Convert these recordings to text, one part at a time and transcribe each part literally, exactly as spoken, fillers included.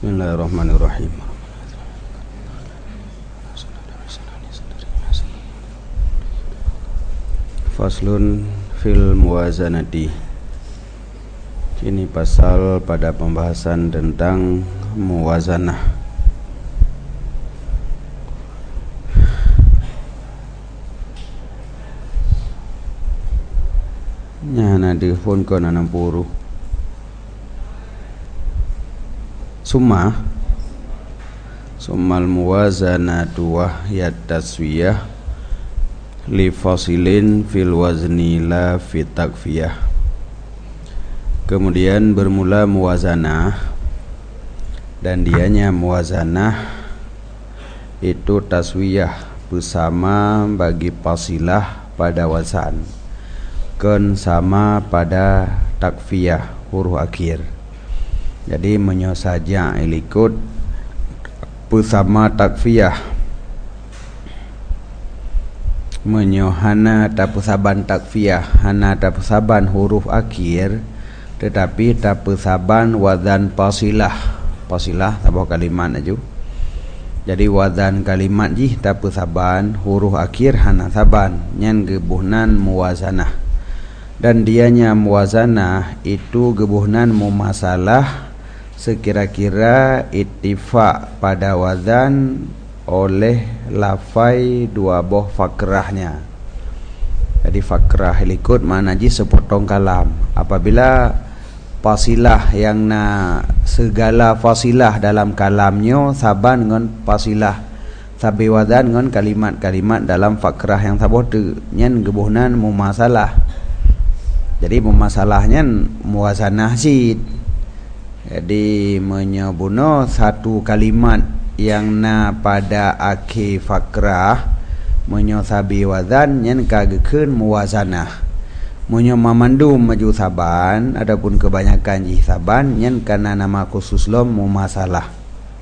Bismillahirrahmanirrahim. Faslun fil muwazanati. Ini pasal pada pembahasan tentang muwazanah. Nyana dihun kon enam puluh. Summa Summal muwazanatu wahyat taswiyah li fasilin fil wazni la fit takfiyah. Kemudian bermula muwazanah, dan dianya muwazanah itu taswiyah, bersama bagi fasilah pada wazan, ken sama pada takfiyah huruf akhir. Jadi menyosaja ilikut bersama takfiyah, menyohana tapusaban takfiyah, hana tapusaban huruf akhir, tetapi tapusaban wazan fasilah. Fasilah sebuah kalimat aja. Jadi wazan kalimat jih tapusaban huruf akhir hana saban, nyan gebuhnan muwazanah. Dan dianya muwazanah itu gebuhnan mumasalah sekira-kira ittifaq pada wazan oleh lafai dua boh fakrahnya. Jadi fakrah likut makna ji sepotong kalam. Apabila fasilah yang na segala fasilah dalam kalamnya saban dengan fasilah sabi wazan dengan kalimat-kalimat dalam fakrah yang sabot nyen gebuhnan mumasalah. Jadi mumasalahnya muwazanah sid. Jadi menyebuno satu kalimat yang na pada akhir fakrah menyosabi wazan yang kagekeun muwazanah. Menyo mamandum maju saban adapun kebanyakan jih saban yang kana nama khusus lom mumasalah.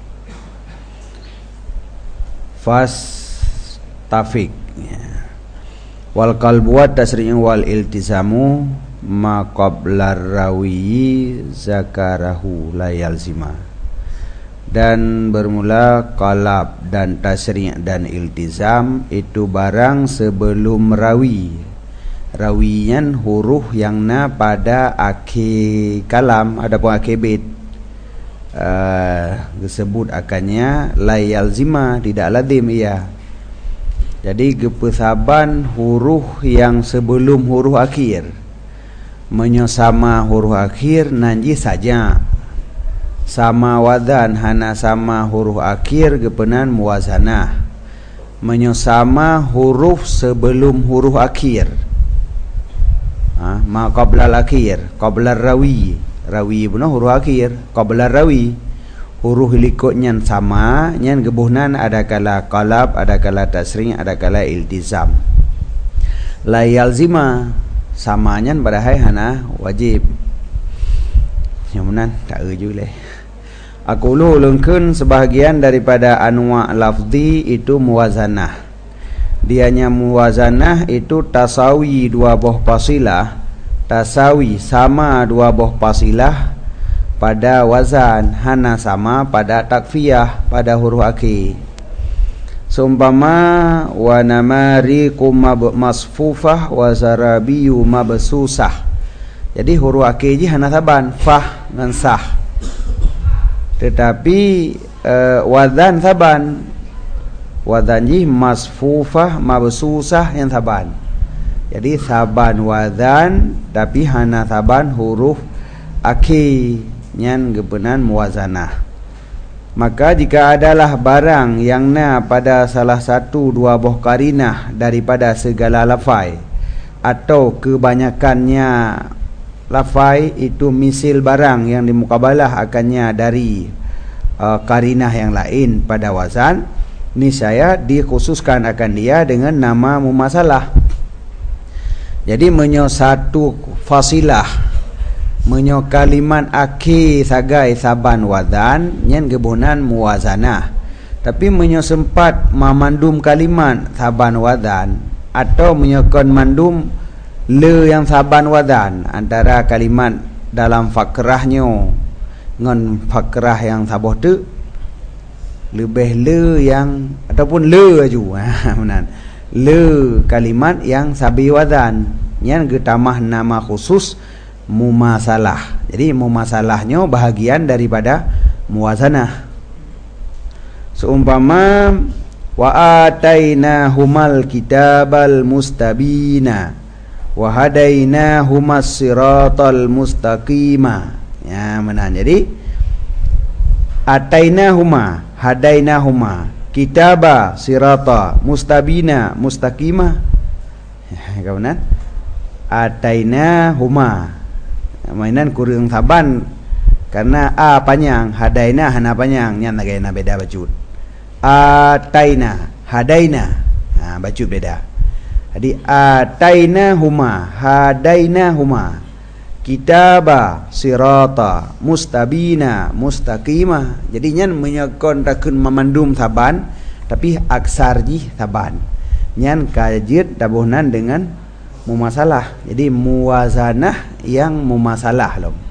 Fas tafik wal qalbu tasri'u wal iltizamu ma qablar rawi zakarahu la yalzima. Dan bermula qalab dan tasri' dan iltizam itu barang sebelum rawi. Rawiyan huruf yang na pada akhir kalam adapun akhir bait uh, disebut akannya la yalzima, tidak lazim ia. Jadi gepesaban huruf yang sebelum huruf akhir menyosama huruf akhir nanji saja sama wazan hana sama huruf akhir gepenan muwazanah. Menyosama huruf sebelum huruf akhir, ha, ma qablal akhir, qablar rawi, rawi benar huruf akhir, qablar rawi huruf likutnya sama, nyan gebuhnan ada kala qalab, ada kala tasri', ada kala iltizam. La yalzima samanya badahai hana wajib. Nyamunan tak eju leh. Aku ulungkeun sebahagian daripada anwa' lafzi itu muwazanah. Dianya muwazanah itu tasawi dua boh fasilah, tasawi sama dua boh fasilah pada wazan, hana sama pada takfiyah pada huruf akhir. Sumpama wa namariqu masfufah wa zarabiyu mabsusah. Jadi huruf akhir ji hana saban fah dan sah. Tetapi uh, wazan saban. Wazan ji masfufah mabsusah yang saban. Jadi saban wazan tapi hana saban huruf akhir nyan gebenan muwazanah. Maka jika adalah barang yang na pada salah satu dua boh karinah daripada segala lafai, atau kebanyakannya lafai itu misil barang yang dimukabalah akannya dari uh, karinah yang lain pada wazan, niscaya dikhususkan akan dia dengan nama mumasalah. Jadi menyo satu fasilah, menyo kalimat akhir sagai saban wazan nyen gebunan muwazanah. Tapi menyo sempat memandum kalimat saban wazan atau menyokon mandum le yang saban wazan antara kalimat dalam fakrahnya ngon fakrah yang saboh tu lebih le yang ataupun le aju ha menan le kalimat yang sabi wazan yang getamah nama khusus mumasalah. Jadi mumasalahnya bahagian daripada muwazanah. Seumpama wa atainahumal kitabal mustabina wa hadainahumas siratal mustaqima. Ya menan. Jadi atainahuma hadainahuma kitaba sirata mustabina mustaqima. Ya kawan, atainahuma mainan kurang saban karena a panjang, hadaina hana panjang, nya nagayana beda bacud. Ataina hadaina ha bacud beda. Jadi atainahuma hadainahuma kitaba sirata mustabina mustaqima. Jadi nyan menyekon takun memandum saban tapi aksar ji saban. Nyan kajid tabuhnan dengan mumasalah. Jadi muwazanah yang mumasalah lom.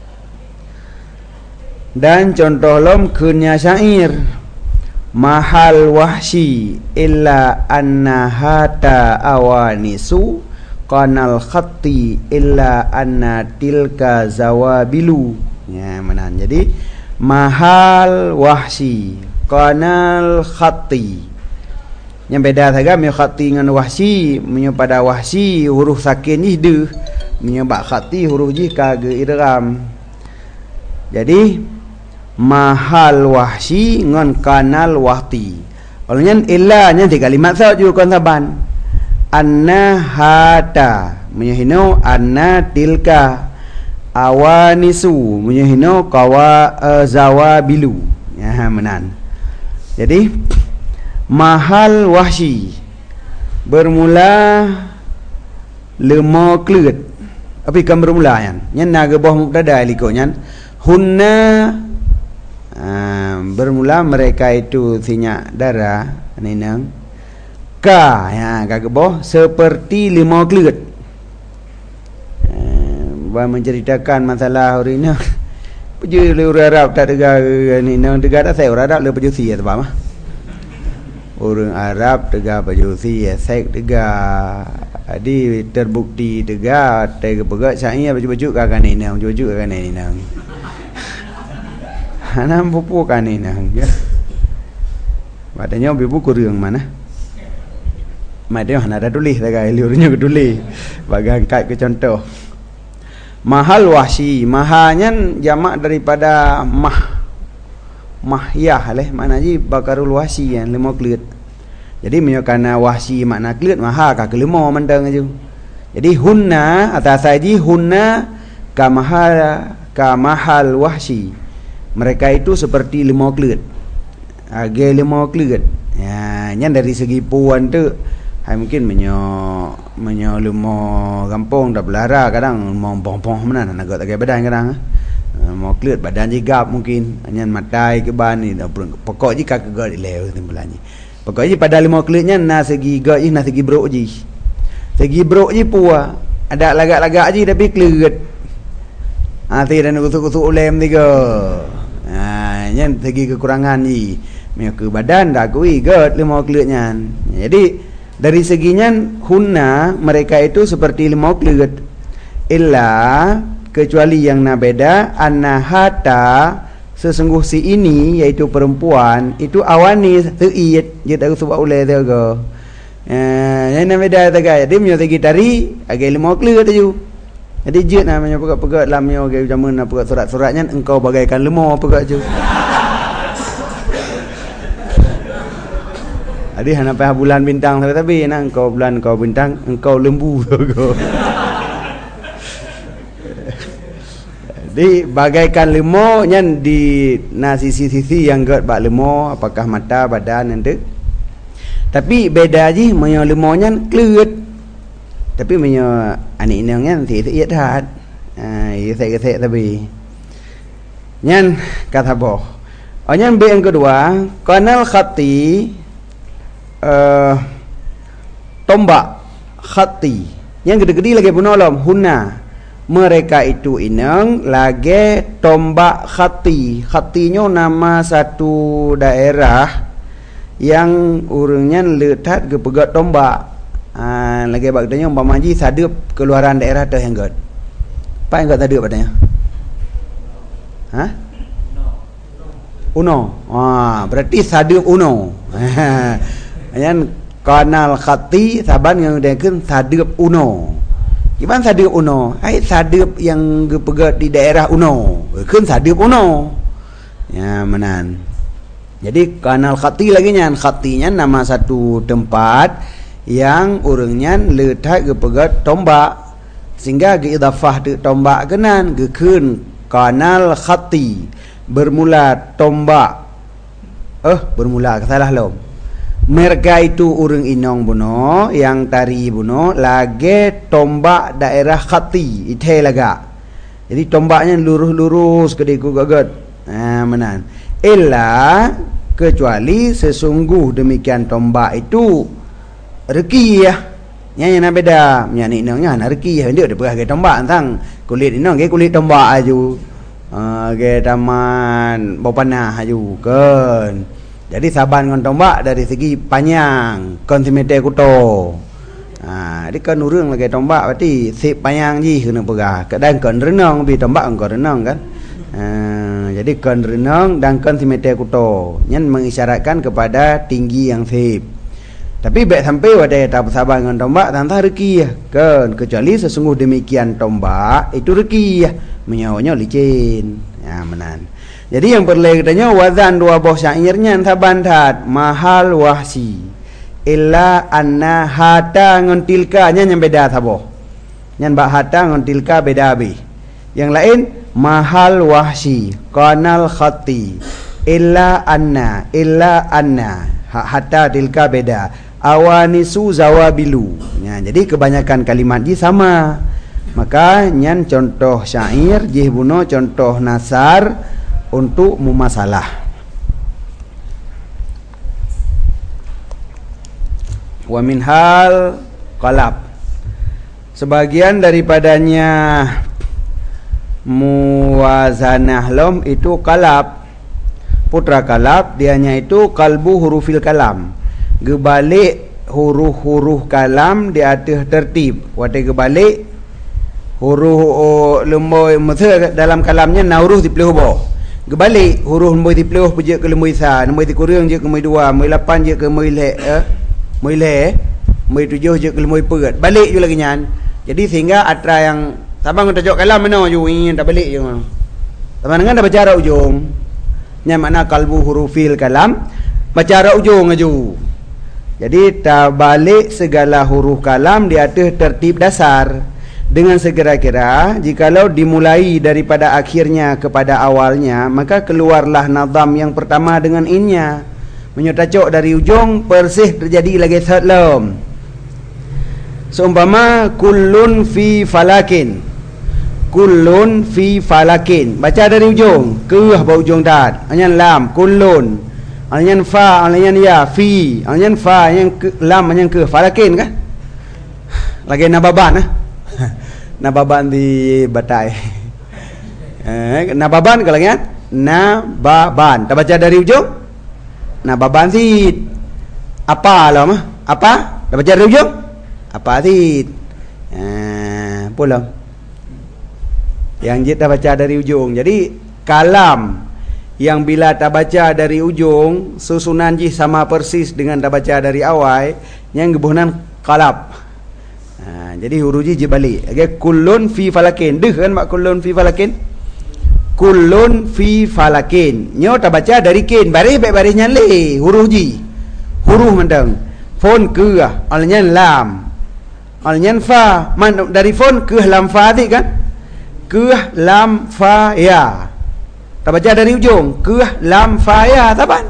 Dan contoh lom kunya syair mahal wahsi illa anna hata awanisu qanal khatti illa anna tilka zawabilu. Ya menan. Jadi mahal wahsi qanal khatti yang beda saja menyo khatti dengan wahsi. Menyo pada wahsi huruf sakin ni de, menyo bak khatti huruf ji kage idgham. Jadi mahal wahsi ngon kanal wahti. Kalau nyen illa nyen tiga kalimat saja juga kon saban. Anna hata menyehino anna tilka awanisu menyehino kawa uh, zawabilu. Ya menan. Jadi mahal wahsi bermula lemo klut. Apa kan bermula yan? Nyen naga boh mubtada liko nyen hunna. Uh, bermula mereka itu sinyak darah ninang ka ya kageboh seperti lima kelut. Uh, menceritakan masalah hari ini peju orang Arab tak tegak ninang tegak tak saya orang Arab le peju sia apa mah orang Arab tegak peju sia sek tegak adi terbukti tegak tegak pegak saya baju-baju kagak ninang baju-baju kagak ninang Hanam pupu kan ini nang ya. Padanya ibu kurang mana? Madanya hana ada tulis tak kali liurnya tulis. Bagang kat ke contoh. Mahal wahsi, mahanya jamak daripada mah. Mahyah leh mana ji bakarul wahsi yang lima kelut. Jadi menyokana wahsi makna kelut maha ka kelima mandang aju. Jadi hunna atas saji hunna ka mahal ka mahal wahsi. Mereka itu seperti limau kelut. Age limau kelut. Ya, nyan dari segi puan tu hai mungkin menyo menyo limau kampung dah belara kadang mau pong-pong mana nak agak tak badan kadang. Mau kelut badan jigap mungkin. Nyan matai ke ban ni dah pokok ji kak gak lew timbulannya. Pokok ji pada limau kelutnya na segi gak ji na segi brok ji. Segi brok ji puah. Ada lagak-lagak ji tapi kelut. Ah tidak nak kusuk-kusuk ulem tiga. Ha nyen segi kekurangan ni. Mia ke badan dah kui get limau kelutnya. Jadi dari seginya hunna mereka itu seperti limau kelut. Illa kecuali yang na beda annahata sesungguh si ini iaitu perempuan itu awani seit je tak sebab ulai dia ke. Eh yang na beda tak dia mia segi tari agak limau kelut tu. Jadi je namanya pegat-pegat lamnya ke zaman nak pegat surat-suratnya engkau bagaikan lemah pegat je. Adi hana payah bulan bintang tapi nak engkau bulan engkau bintang engkau lembu kau. Jadi bagaikan lemah nyan di na sisi-sisi yang gat bak lemah apakah mata badan nanti. Tapi beda je menyo lemahnya kelut. Tapi menyo anik nang kan thì sẽ yết hạt à sẽ sẽ tapi nyan kata boh oh nyan B yang kedua kanal khati uh, tombak khati yang gede-gede lagi penolom hunna mereka itu ineng lagi tombak khati. Khatinya nama satu daerah yang urangnya letak ke pegat tombak. Ah, lagi bagdanya umpama ji sadep keluaran daerah teh yang god. Apa yang god sadep padanya? Hah? Uno. Ah, berarti sadep uno. Yang kanal khati saban yang dekeun sadep uno. Gimana sadep uno? Ai sadep yang gepegat di daerah uno. Keun sadep uno. Ya, menan. Jadi kanal khati lagi nyan, khatinya nama satu tempat yang urangnya letak ke pegat tombak sehingga ke idafah de tombak kenan gekeun kanal khati bermula tombak eh bermula salah lom mereka itu urang inong buno yang tari buno lagi tombak daerah khati ite laga jadi tombaknya lurus-lurus ke diku gagat nah menan illa kecuali sesungguh demikian tombak itu reki ya nya nya beda nya ni nang nya reki ya dia depa ke tombak tang kulit inang ke kulit tombak aju uh, ke taman bopanah aju kan jadi saban ngon tombak dari segi panjang kontimeter kuto ha jadi kan urang lagi tombak berarti sip panjang ji kena pegah kadang kan renang bi tombak engko renang kan uh, jadi kan renang dan kontimeter kuto nyen mengisyaratkan kepada tinggi yang sip. Tapi baik sampai wadai tak bersabar dengan tombak tantang reki ya kan kecuali sesungguh demikian tombak itu reki ya menyawanya licin ya menan. Jadi yang perlu katanya wazan dua buah syairnya saban tat mahal wahsi illa anna hata ngon tilka nya yang beda sabo nyan bak hata ngon tilka beda abi yang lain mahal wahsi kanal khati illa anna illa anna hatta tilka beda awanisu zawabilu ya, jadi kebanyakan kalimat ji sama maka nyan contoh syair jih buno contoh nasar untuk mumasalah wa min hal qalab sebagian daripadanya muwazanah lom itu kalab putra kalab dianya itu kalbu hurufil kalam gebalik huruf-huruf kalam di atas tertib wate gebalik huruf oh, lemboy masa dalam kalamnya na huruf di pelih bawah gebalik huruf lemboy di pelih pejak ke lemboy sa lemboy di kurang je ke lemboy dua lemboy lapan je ke lemboy le eh lemboy le lemboy tujuh je ke lemboy perat balik je lagi nyan jadi sehingga atra yang sabang tajuk kalam mana ju ingin tak balik je sama dengan dah baca arah ujung nya makna kalbu hurufil kalam baca arah ujung aju. Jadi tabalik segala huruf kalam di atas tertib dasar dengan segera-kira jikalau dimulai daripada akhirnya kepada awalnya maka keluarlah nazam yang pertama dengan innya menyotacok dari ujung persih terjadi lagi salam seumpama kullun fi falakin kullun fi falakin baca dari ujung ke bawah ujung tat hanya lam kullun Alyan fa, alyan ya, fi, alyan fa, yang ke, lam, yang ke, falakin kan? Lagi nababan, ah, nababan di batai. Eh, nababan kalau ingat, nababan. Tak baca dari ujung, nababan sid. Apa lah mah? Apa? Tak baca dari ujung, apa sid? Eh, pulang. Yang jid tak baca dari ujung. Jadi kalam yang bila tak baca dari ujung susunan jih sama persis dengan tak baca dari awal yang gebunan kalab ha, jadi huruf jih balik okay. Kullun fi falakin deh kan mak kullun fi falakin kullun fi falakin nyo tak baca dari kin baris baik barisnya le huruf jih huruf mendang fon ke alnya lam alnya fa man dari fon ke lam fa tadi kan ke lam fa ya tak baca dari ujung ke lam fa ya taban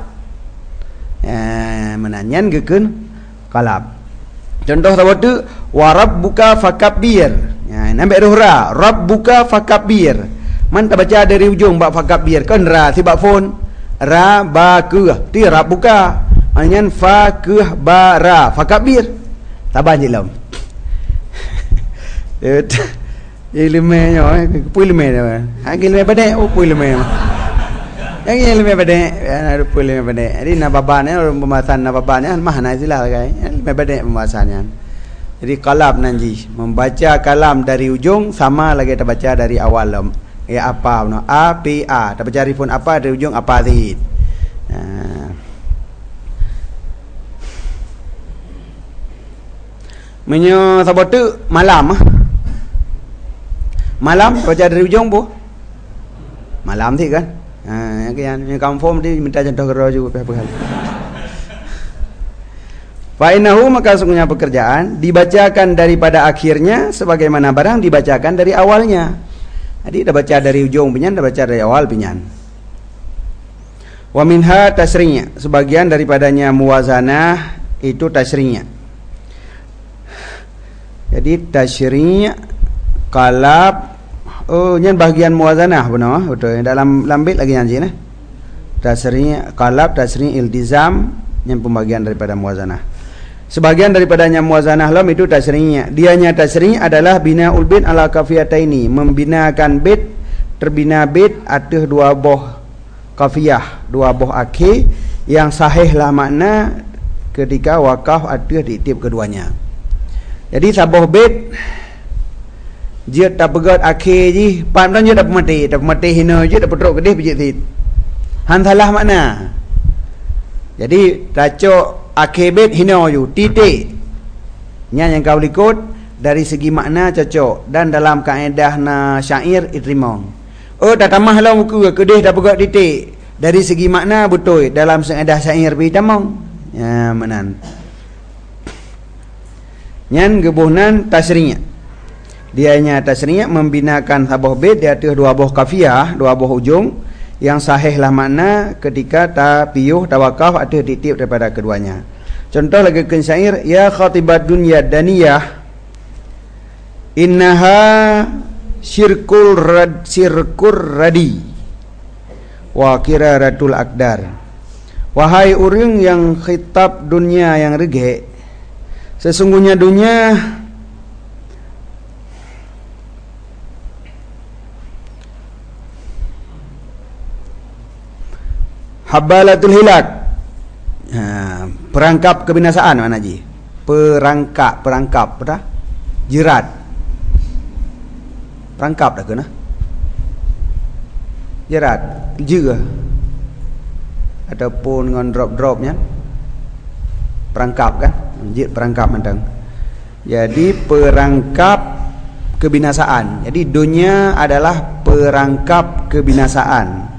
eh menanyan gekeun kalab contoh tawatu wa rabbuka fakabbir ya nampak ra rabbuka fakabbir man tak baca dari ujung bak fakabbir kan ra si bak fon ra ba ke ti rabbuka anyan fa ke ba ra fakabbir taban je lam Ilmu nya pui ilmu dah. Ha ilmu pada oh pui ilmu. Yang ilmu pada ada pui ilmu pada. Jadi na babane pembahasan na babane mah na sila kai. Ilmu pada pembahasannya. Jadi kalam nanji membaca kalam dari ujung sama lagi kita baca dari awal. Ya apa no a p a. Kita baca rifun apa dari ujung apa zid. Nah. Menyo sabotu malam ah. Malam baca dari ujung bu. Malam sih kan. Ha yang kan yang confirm dia minta contoh kerja juga apa kali. Fa innahu maka sungguhnya pekerjaan dibacakan daripada akhirnya sebagaimana barang dibacakan dari awalnya. Jadi dah baca dari ujung pinyan, dah baca dari awal pinyan. Wa minha tasrinya, sebagian daripadanya muwazanah itu tasrinya. Jadi tasrinya qalab oh nyen bahagian muwazanah benar betul dalam lambit lagi nyanyi nah. Tasrinya qalab, tasrinya iltizam yang pembagian daripada muwazanah. Sebagian daripadanya muwazanah lam itu tasrinya. Dianya tasrinya adalah binaul bait ala kafiyataini, membinakan bait terbina bait atas dua boh kafiyah, dua boh akhir yang sahihlah makna ketika wakaf atas ditip keduanya. Jadi saboh bait dia tak pegat akhir ji, pandang je tak mati, tak mati hina je tak petrok kedih pijit tit. Han salah makna. Jadi tacok akhir bait hina ju, titik. Nya yang kau ikut dari segi makna cocok dan dalam kaedah na syair diterima. Oh tak tamahlah muka kedih tak pegat titik. Dari segi makna betul dalam kaedah syair bi tamang. Ya manan. Nyan gebuhnan tasrinya. Dianya tasrinya membinakan sabuh bait di atas dua buah kafiyah, dua buah ujung yang sahihlah makna ketika ta piyuh tawakaf atas ditip daripada keduanya. Contoh lagi ke syair ya khatibad dunya daniyah innaha syirkul rad syirkur radi wa kiraratul akdar. Wahai orang yang khitab dunia yang regek, sesungguhnya dunia habalatul hilak, ha, perangkap kebinasaan mana ji? Perangkap, perangkap, apa? Jerat, perangkap dah kena? Jerat, juga, ataupun dengan drop-dropnya, perangkap kan? Jid perangkap mentang. Jadi perangkap kebinasaan. Jadi dunia adalah perangkap kebinasaan.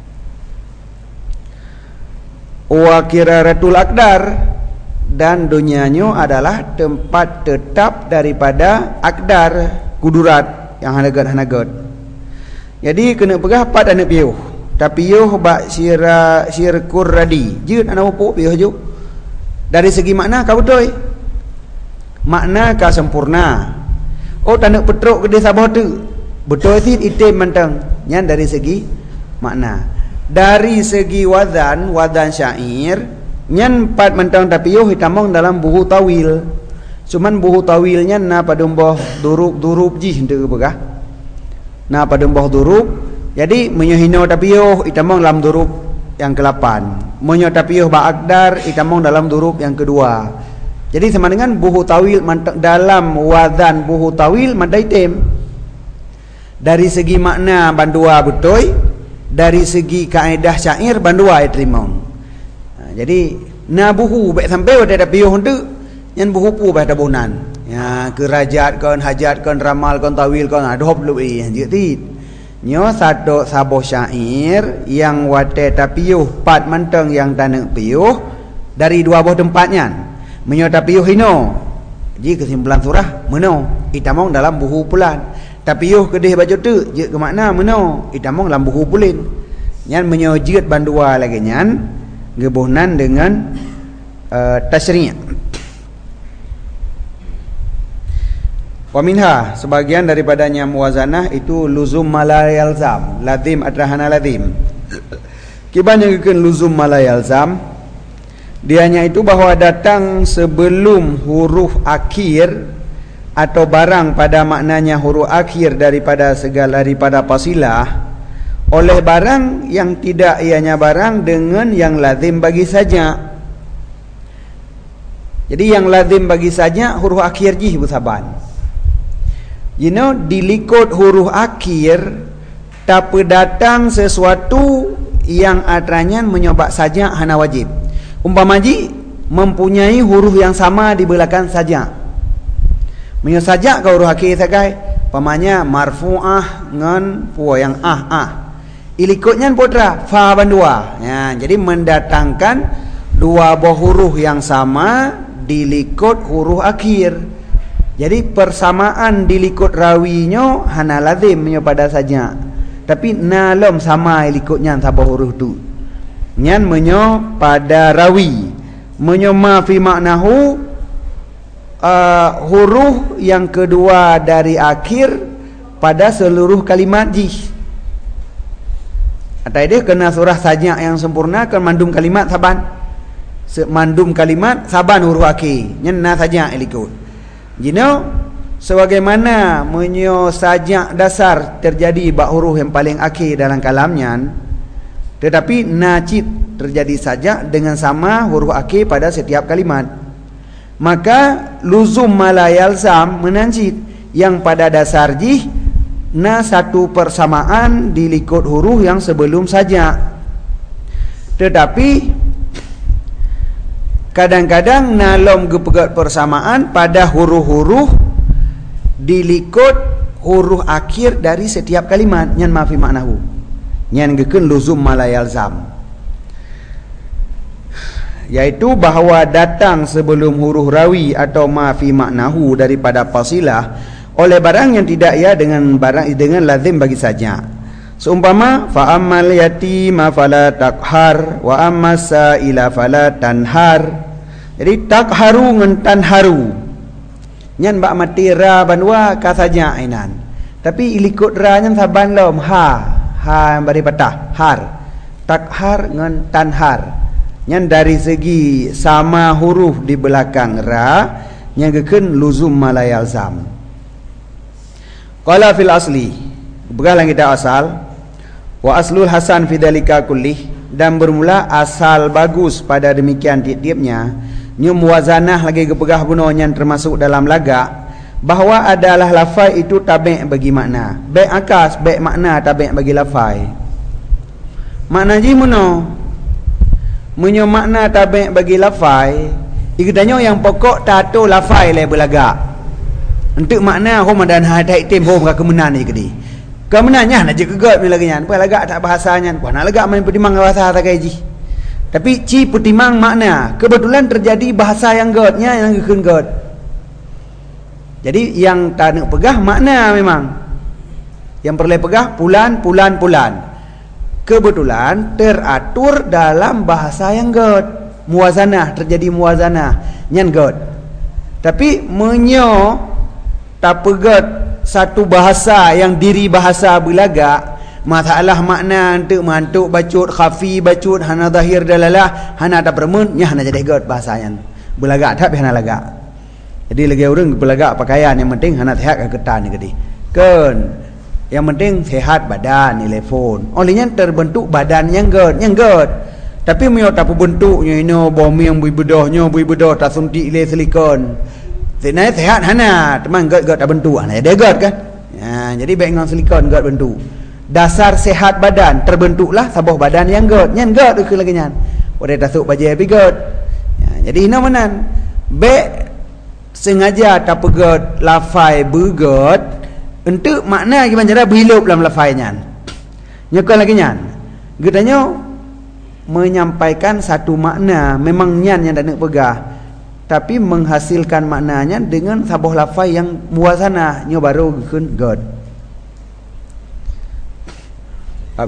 Wa kiraratul akdar, dan dunianya adalah tempat tetap daripada akdar, kudurat yang hanagat-hanagat. Jadi kena pegah pada anak piuh. Tapi piuh bak sira sirkur radi. Jeut anak opok piuh juk. Dari segi makna kau betul. Makna kau sempurna. Oh tak nak petruk ke dia sabah tu. Betul sih itim mentang. Yang dari segi makna. Dari segi wadan, wadan syair, nyan pat mentang tapi yo hitamong dalam buhu tawil. Cuman buhu tawilnya na pada mbah durub-durub ji henteu begah. Na pada mbah durub, jadi menyohino tapi yo hitamong dalam durub yang kelapan. Menyo tapi yo ba akdar hitamong dalam durub yang kedua. Jadi sama dengan buhu tawil dalam wadan buhu tawil mandai tem. Dari segi makna bandua betul. Dari segi kaedah syair bandua ai terima. Ha, jadi na buhu baik sampai ada piuh tu yang buhu pu pada bonan. Ya kerajat kon hajat kon ramal kon tawil kon adhop lui je tit. Nyo satu saboh syair yang wate tapiuh pat menteng yang tanek piuh dari dua buah tempatnya. Menyo tapiuh hino. Jadi kesimpulan surah meno itamong dalam buhu pulan. Tapi yuh kedih baju tu je ke makna meno itamong dalam buku pulin nyan menyojit bandua lagi nyan gebuhnan dengan uh, tasri'. Wa minha, sebagian daripadanya muwazanah itu luzum malayalzam, lazim adrahana lazim. Kibanya keun luzum malayalzam, dianya itu bahwa datang sebelum huruf akhir atau barang pada maknanya huruf akhir daripada segala daripada fasilah oleh barang yang tidak ianya barang dengan yang lazim bagi saja. Jadi yang lazim bagi saja huruf akhir jih bersaban. You know, dilikut huruf akhir tak datang sesuatu yang atranya menyobak saja hana wajib. Umpama ji mempunyai huruf yang sama di belakang saja. Menyo saja ke huruf akhir sagai, pamanya marfu'ah ngan pu yang ah ah. Ilikutnya putra fa bandua. Ya, jadi mendatangkan dua buah huruf yang sama dilikut huruf akhir. Jadi persamaan dilikut rawinya hana lazim menyo pada saja. Tapi nalom sama ilikutnya sabah huruf tu. Nyan menyo pada rawi. Menyo ma fi maknahu uh, huruf yang kedua dari akhir pada seluruh kalimat jih. Atau dia kena surah saja yang sempurna ke mandum kalimat saban. Mandum kalimat saban huruf akhir. Nyena saja ilikut. Jino sebagaimana menyo sajak dasar terjadi bak huruf yang paling akhir dalam kalamnya, tetapi najib terjadi sajak dengan sama huruf akhir pada setiap kalimat, maka luzum malayalzam menanjid yang pada dasar jih na satu persamaan dilikut huruf yang sebelum saja. Tetapi kadang-kadang nalom gepegat persamaan pada huruf-huruf dilikut huruf akhir dari setiap kalimat nyan mafi maknahu nyan geken luzum malayalzam, yaitu bahawa datang sebelum huruf rawi atau mafi maknahu daripada fasilah oleh barang yang tidak ia dengan barang dengan lazim bagi saja. Seumpama fa ammal yatima fala takhar wa ammas sa'ila fala tanhar. Jadi takharu ngan tanharu nyan bak mati ra banwa ka saja ainan. Tapi ilikut ra nyan saban lom ha ha yang bari patah har. Takhar ngan tanhar nyan dari segi sama huruf di belakang ra nyan geken luzum malayalzam. Qala fil asli begalang kita asal wa aslul hasan fi dzalika kullih, dan bermula asal bagus pada demikian tiap-tiapnya nyu muwazanah lagi gepegah gunanya termasuk dalam laga bahawa adalah lafai itu tabi' bagi makna, baik akas baik makna tabi' bagi lafai. Makna ji muno menyo makna tabi' bagi lafai ikutanya yang pokok tato lafai le belaga untuk makna hom dan hadai tim hom ka kemenan ni kedi kemenannya nak je kegat ni lagi nyan, apa lagak tak bahasanya, apa nak lagak main pertimang bahasa tak gaji. Tapi ci pertimang makna, kebetulan terjadi bahasa yang godnya yang gekeun god. Jadi yang tak nak pegah makna memang. Yang perlu pegah pulan pulan pulan. Kebetulan teratur dalam bahasa yang god. Muwazanah, terjadi muwazanah nyan god. Tapi menyo tak pegat satu bahasa yang diri bahasa belaga, masalah makna untuk mantuk bacut khafi bacut hana zahir dalalah hana ada permun nya hana jadi god bahasanya belaga tak hana laga. Jadi lagi orang belaga pakaian yang penting hana sehat ke ketan ni gedi kan, yang penting sehat badan ni telefon olehnya terbentuk badan yang god yang god. Tapi mio tak bentuknya ino bomi yang bui bedahnya bui bedah tak suntik le silikon Senai sehat hana, teman god-god tak bentuk. Nah, dia god kan? Ya, jadi baik dengan silikon god bentuk. Dasar sehat badan terbentuklah sebuah badan yang god. Nyan god ke lagi nyan. Pada tasuk baju api god. Ya, jadi ina menan. Baik sengaja tak pegod lafai begod untuk makna gimana cara berhidup dalam lafai nyan. Nyekal lagi nyan. Gedanya menyampaikan satu makna memang nyan yang tak nak pegah. Tapi menghasilkan maknanya dengan sabuh lafai yang muwazanah nyo baru gekeun god. Um,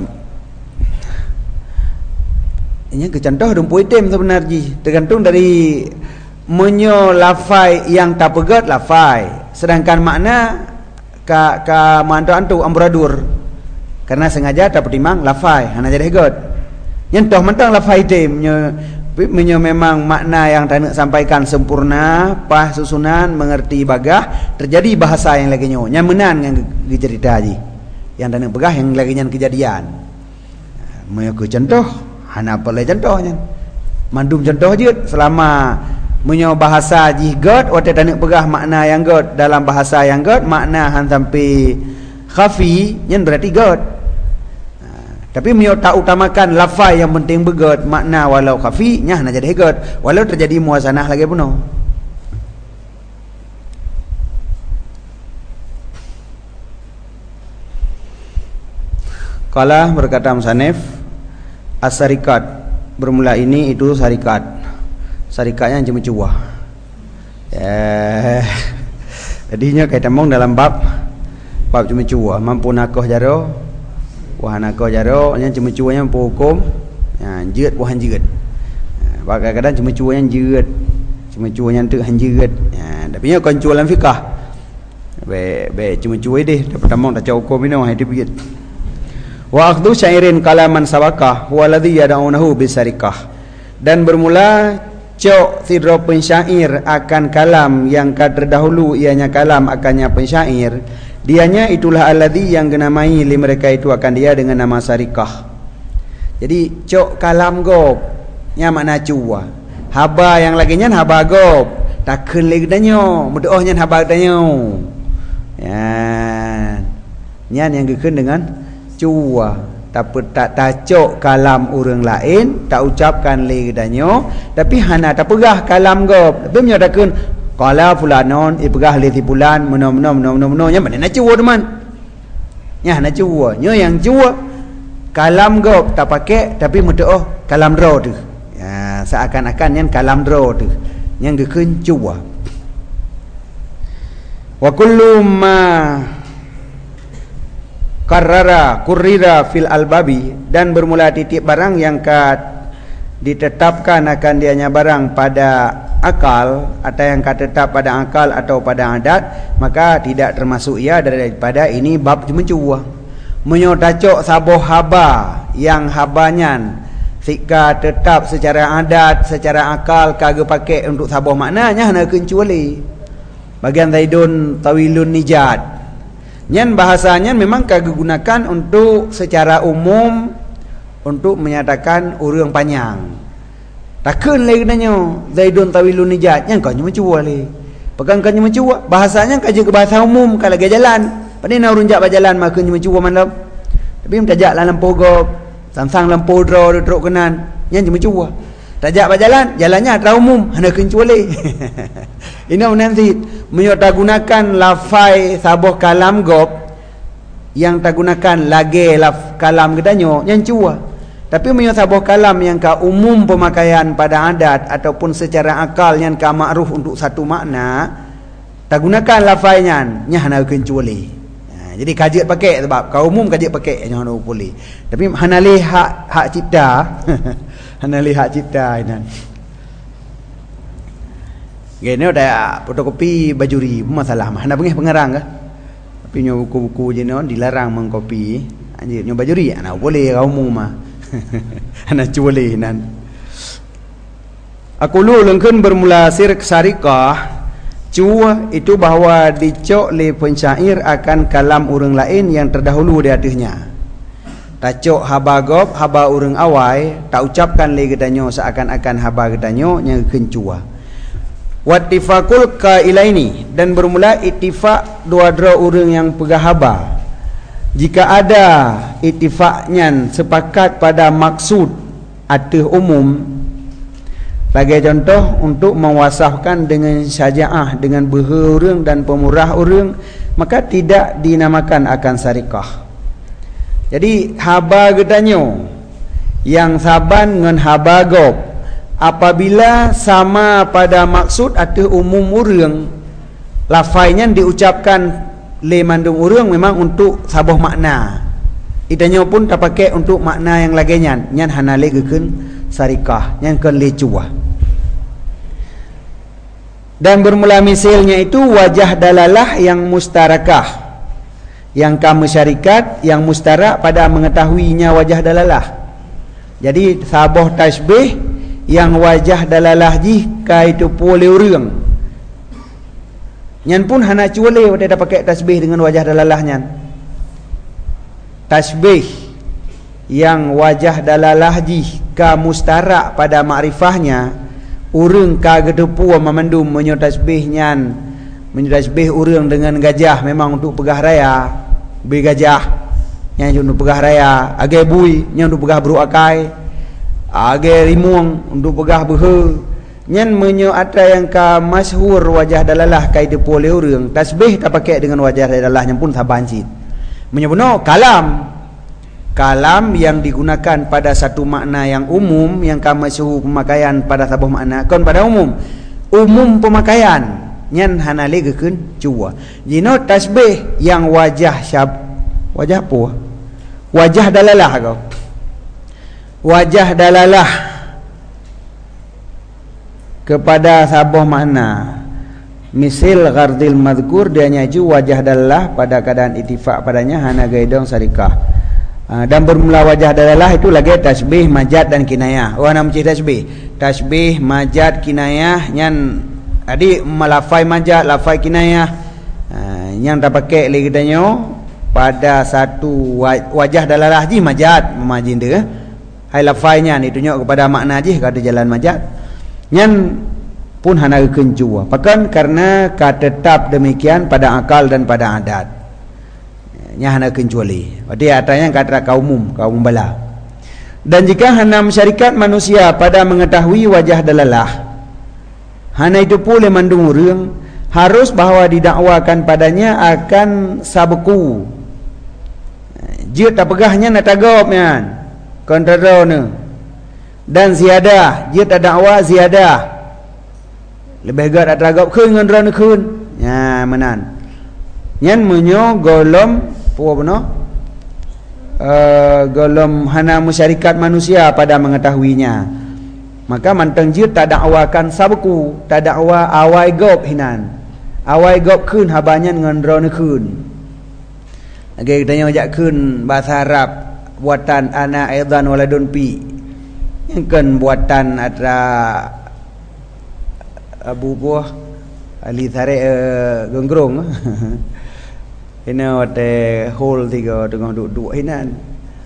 ini ke contoh dumpu item sebenarnya tergantung dari menyo lafai yang tak pegat lafai, sedangkan makna ka ka mantu antu amburadur karena sengaja tak pertimang lafai hana jadi god. Yang toh mentang lafai item nyo Tapi menyo memang makna yang tak nak sampaikan sempurna, pas susunan, mengerti bagah, terjadi bahasa yang lagi nyo, nyamenan dengan cerita haji. Yang tak nak begah yang lagi nyan kejadian. Menyo ke contoh, hana apa lagi contohnya. Mandum contoh je selama menyo bahasa haji god, waktu tak nak begah makna yang god dalam bahasa yang god, makna han sampai khafi, nyan berarti god. Tapi menyo tak utamakan lafaz yang penting begot, makna walau khafi nya nak jadi hegot, walau terjadi muasanah lagi penuh. Qala berkata musannif, as-sarikat, bermula ini itu sarikat. Sarikatnya cuma-cuma. Eh jadinya kita ngomong dalam bab bab cuma-cuma, mampu nakoh jaro wahana kau jaro yang cuma cuanya mampu hukum ya jeut wahan jeut ha, kadang-kadang cuma cuanya jeut cuma cuanya tu han jeut ya tapi nya kon dalam fikah be be cuma cuai deh dapat tamang tak hukum ini wahai dipiet wa akhdhu syairin kalaman sabaqah huwa alladhi yad'unahu bisarikah, dan bermula cok sidro pensyair akan kalam yang terdahulu ianya kalam akannya pensyair, dianya itulah alladhi yang genamai li mereka itu akan dia dengan nama sarikah. Jadi cok kalam gob nya makna cuwa, haba yang lagi nyan haba gob takun lagi danyo mudoh nyan haba danyo ya nyan yang gekeun dengan cuwa, tapi tak tacok kalam orang lain, tak ucapkan lagi danyo, tapi hana tak pegah kalam gob, tapi menyo takun qala fulanon ipegah li fulan meno-meno meno-meno nya mana nak cuwa teman. Nya nak cuwa, nya yang cuwa kalam gob tak pakai tapi mudoh kalam dro tu. Ya seakan-akan yang kalam dro tu. Yang gekeun cuwa. Wa kullu ma karrara kurrira fil albabi, dan bermula titik barang yang ka ditetapkan akan dianya barang pada akal atau yang tetap pada akal atau pada adat, maka tidak termasuk ia daripada ini bab mencua. Menyotacok saboh haba yang habanyan sika tetap secara adat, secara akal kagak pakai untuk saboh maknanya nak kecuali bagian zaidun tawilun nijat. Nyan bahasanya memang kagak gunakan untuk secara umum untuk menyatakan urang panjang. Takun lagi nanyo zaidun tawilun nijat yang kau cuma cuba le. Pegang kau cuma cuba, bahasanya kaji ke bahasa umum kalau lagi jalan. Padahal nak urun jak berjalan maka cuma cuba malam. Tapi mentajak lah lampu gop, sangsang lampu draw duduk kenan, yang cuma cuba. Tajak berjalan, jalannya terlalu umum, hendak kencua le. Ini nanti menyota gunakan lafai sabuh kalam gop yang tak gunakan lagi laf kalam gedanyo yang cua. Tapi menyota sabuh kalam yang ka umum pemakaian pada adat ataupun secara akal yang ka ma'ruf untuk satu makna, tak gunakan lafainya nya hendak kencua le. Jadi kajiat pakai sebab kaum umum kajiat pakai jangan boleh. Tapi hanali hak hak cipta. hanali hak cipta ini. Gini udah fotokopi bajuri masalah mah. Hendak pengih pengarang kah? Tapi nyo buku-buku je non dilarang mengkopi. Anjir nyo bajuri ana boleh kaum umum mah. Ana boleh nan. Aku lu lengkeun bermula sir sarikah. Cua itu bahawa dicok le pensyair akan kalam orang lain yang terdahulu di atasnya. Tacok haba gop, haba orang awai, tak ucapkan le gedanyo seakan-akan haba gedanyo yang kencua. Wattifaqul qailaini, dan bermula ittifaq dua-dua orang yang pegah haba. Jika ada ittifaqnya sepakat pada maksud atau umum, sebagai contoh untuk mewasafkan dengan syaja'ah, dengan berhurung dan pemurah urung, maka tidak dinamakan akan sarikah. Jadi haba gedanyo yang saban dengan haba gop apabila sama pada maksud atau umum urung, lafainya diucapkan le mandung urung memang untuk sabuh makna. Idanyo pun tak pakai untuk makna yang laginya, nyan hanale gekeun sarikah, nyan keun le cuah. Dan bermula misalnya itu wajah dalalah yang mustarakah, yang kamu syarikat yang mustarak pada mengetahuinya wajah dalalah. Jadi sabuh tasbih yang wajah dalalah ji kai tu pole urang nyan pun hana cuole wate dah pakai tasbih dengan wajah dalalah nyan. Tasbih yang wajah dalalah ji ka mustarak pada makrifahnya urang ka gedepu memandum menyo tasbih nyan menyo tasbih urang dengan gajah memang untuk pegah raya be gajah yang untuk pegah raya age bui yang untuk pegah bru akai age rimuang untuk pegah behe nyan menyo ada yang ka masyhur wajah dalalah kai de pole urang tasbih tak pakai dengan wajah dalalah yang pun sabancit menyo beno kalam kalam yang digunakan pada satu makna yang umum yang ka masyhur pemakaian pada sabuh makna kon pada umum umum pemakaian nyan hana legekeun cua jino tasbih yang wajah syab wajah apa wajah dalalah kau wajah dalalah kepada sabuh makna misil ghardil madhkur dia nyaju wajah dalalah pada keadaan ittifaq padanya hana gaidong sarikah ha, dan bermula wajah dalalah itu lagi tasbih majad dan kinayah oh nama cik tasbih tasbih majad kinayah nyan adi malafai majad lafai kinayah ha, yang tak pakai lagi danyo pada satu wajah dalalah ji majad memajin dia hai lafainya ni tunjuk kepada makna ji kata jalan majad nyan pun hana kencua pakan karena kata tetap demikian pada akal dan pada adat nya hana kecuali berarti atanya kata kaum umum kaum bala dan jika hana masyarakat manusia pada mengetahui wajah dalalah hana itu pula mandung urang harus bahawa didakwakan padanya akan sabeku dia tak pegahnya nak tagap nyan kontrarona dan ziyadah dia tak dakwa ziyadah lebih gad at tagap keun ngan rana keun ya menan nyan menyo golom apa beno uh, golom hana masyarakat manusia pada mengetahuinya maka mantang dia tak dakwakan sabeku tak dakwa awai gop hinan awai gop keun habanyan ngan rana keun lagi kita nyajak keun bahasa Arab buatan ana aidan waladun pi yang kan buatan atra abu buah ali thare uh, gonggrong ina wate hol tiga dengan duduk hinan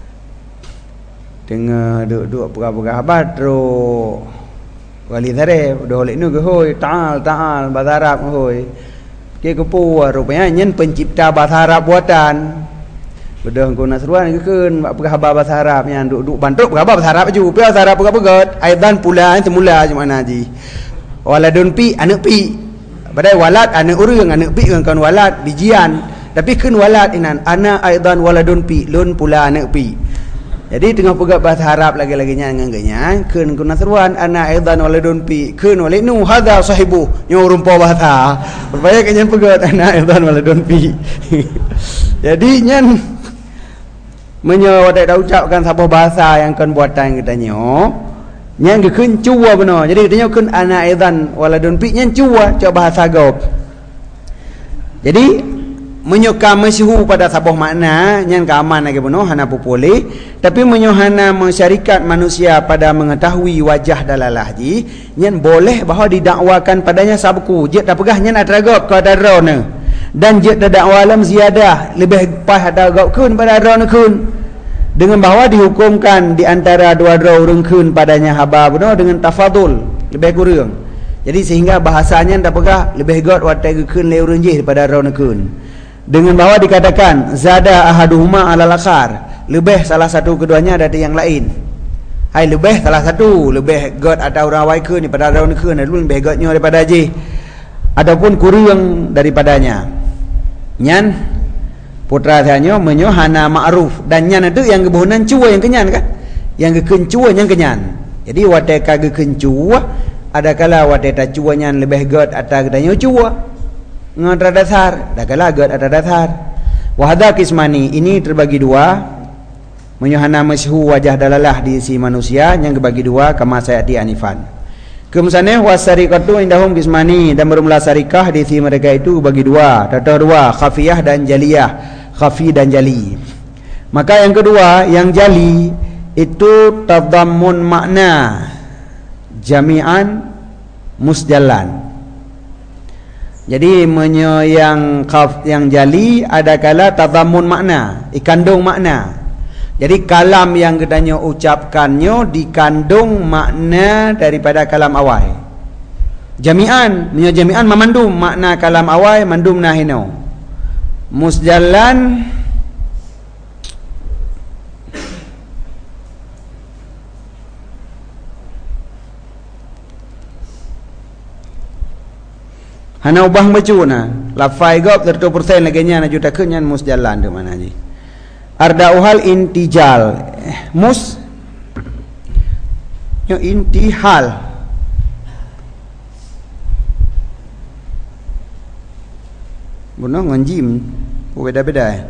dengan duduk pegah-pegah batro wali thare dole nu ke hoi taal taal bahasa Arab hoi ke kepu rupanya nyen pencipta bahasa Arab buatan bedah ko nasruan ke keun bak pegah bahasa Arab yang duk-duk bantruk pegah bahasa Arab ju pi bahasa Arab pegah-pegat aidan pula semula macam ji waladun pi anak pi badai walad anak urang anak pi kan walad bijian tapi keun walad inan ana aidan waladun pi lun pula anak pi jadi tengah pegah bahasa Arab lagi-laginya nganganya keun ko nasruan ana aidan waladun pi keun walid nu hadza sahibu nyo rumpa bahasa rupanya kenyan pegat ana aidan waladun pi jadi nyan menyo wadak dah ucapkan sabuh bahasa yang kan buatan kita nyo yang keun cua benar jadi kita keun ana aidan waladun pi nyan cua cak bahasa gop jadi menyo ka masyhur pada sabuh makna nyan ka aman lagi benar hana popole tapi menyo hana masyarakat manusia pada mengetahui wajah dalalah ji nyan boleh bahawa didakwakan padanya sabeku je tak pegah nyan atragop ka darona dan je tak dakwa alam ziyadah lebih pas ada gop keun pada darona keun dengan bahawa dihukumkan di antara dua-dua urang keun padanya haba benar dengan tafadul lebih kurang jadi sehingga bahasanya tak pegah lebih god watai keun le urang je daripada darona keun dengan bahawa dikatakan zada ahaduhuma alal akhar lebih salah satu keduanya dari yang lain hai lebih salah satu lebih god atau orang wai keun daripada darona keun lebih godnya daripada je ataupun kurang daripadanya nyan putra tanya menyo hana ma'ruf dan nyan itu yang kebunan cua yang kenyan kan yang kekencua yang kenyan jadi watai ka kekencua ada kala watai ta cua nyan lebih god atau kedanyo cua ngan dasar ada kala god atau dasar wa hadza qismani ini terbagi dua menyo hana masyhur wajah dalalah di si manusia yang kebagi dua kama sayati anifan kemusannya wasarikatu indahum qismani dan bermula sarikah di sisi mereka itu bagi dua atau dua khafiyah dan jaliyah khafi dan jali maka yang kedua yang jali itu tadammun makna jami'an musjallan. Jadi menyo yang kaf yang jali ada kala tadammun makna, dikandung makna. Jadi kalam yang katanya ucapkannya dikandung makna daripada kalam awal. Jami'an, menyo jami'an memandum makna kalam awal, mandum nahino. Musjallan hana ubah bacu na lafai gop seratus persen lagi nya na juta kenyan mus jalan tu mana ji ardauhal intijal eh, mus yo intihal buno nganjim beda-beda eh.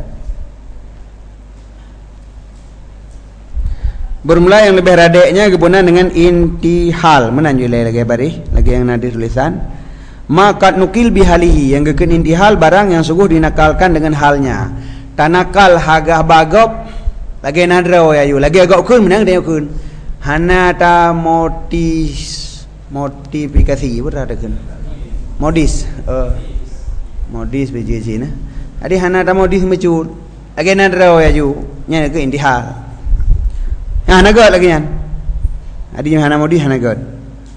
Bermula yang lebih radiknya kebunan dengan intihal mana julai lagi bari lagi yang ada tulisan maka nukil bihalihi yang keken intihal barang yang sungguh dinakalkan dengan halnya. Tanakal hagah bagop lagi nadraw ya yu lagi agak kun menang dia kun. Hana ta motis motifikasi berada kun. Modis uh, modis beji na. Adi hana ta modis mecut. Lagi nadraw ya yu nya ke intihal. Ya hana god lagi nyan. Adi hana modis hana god.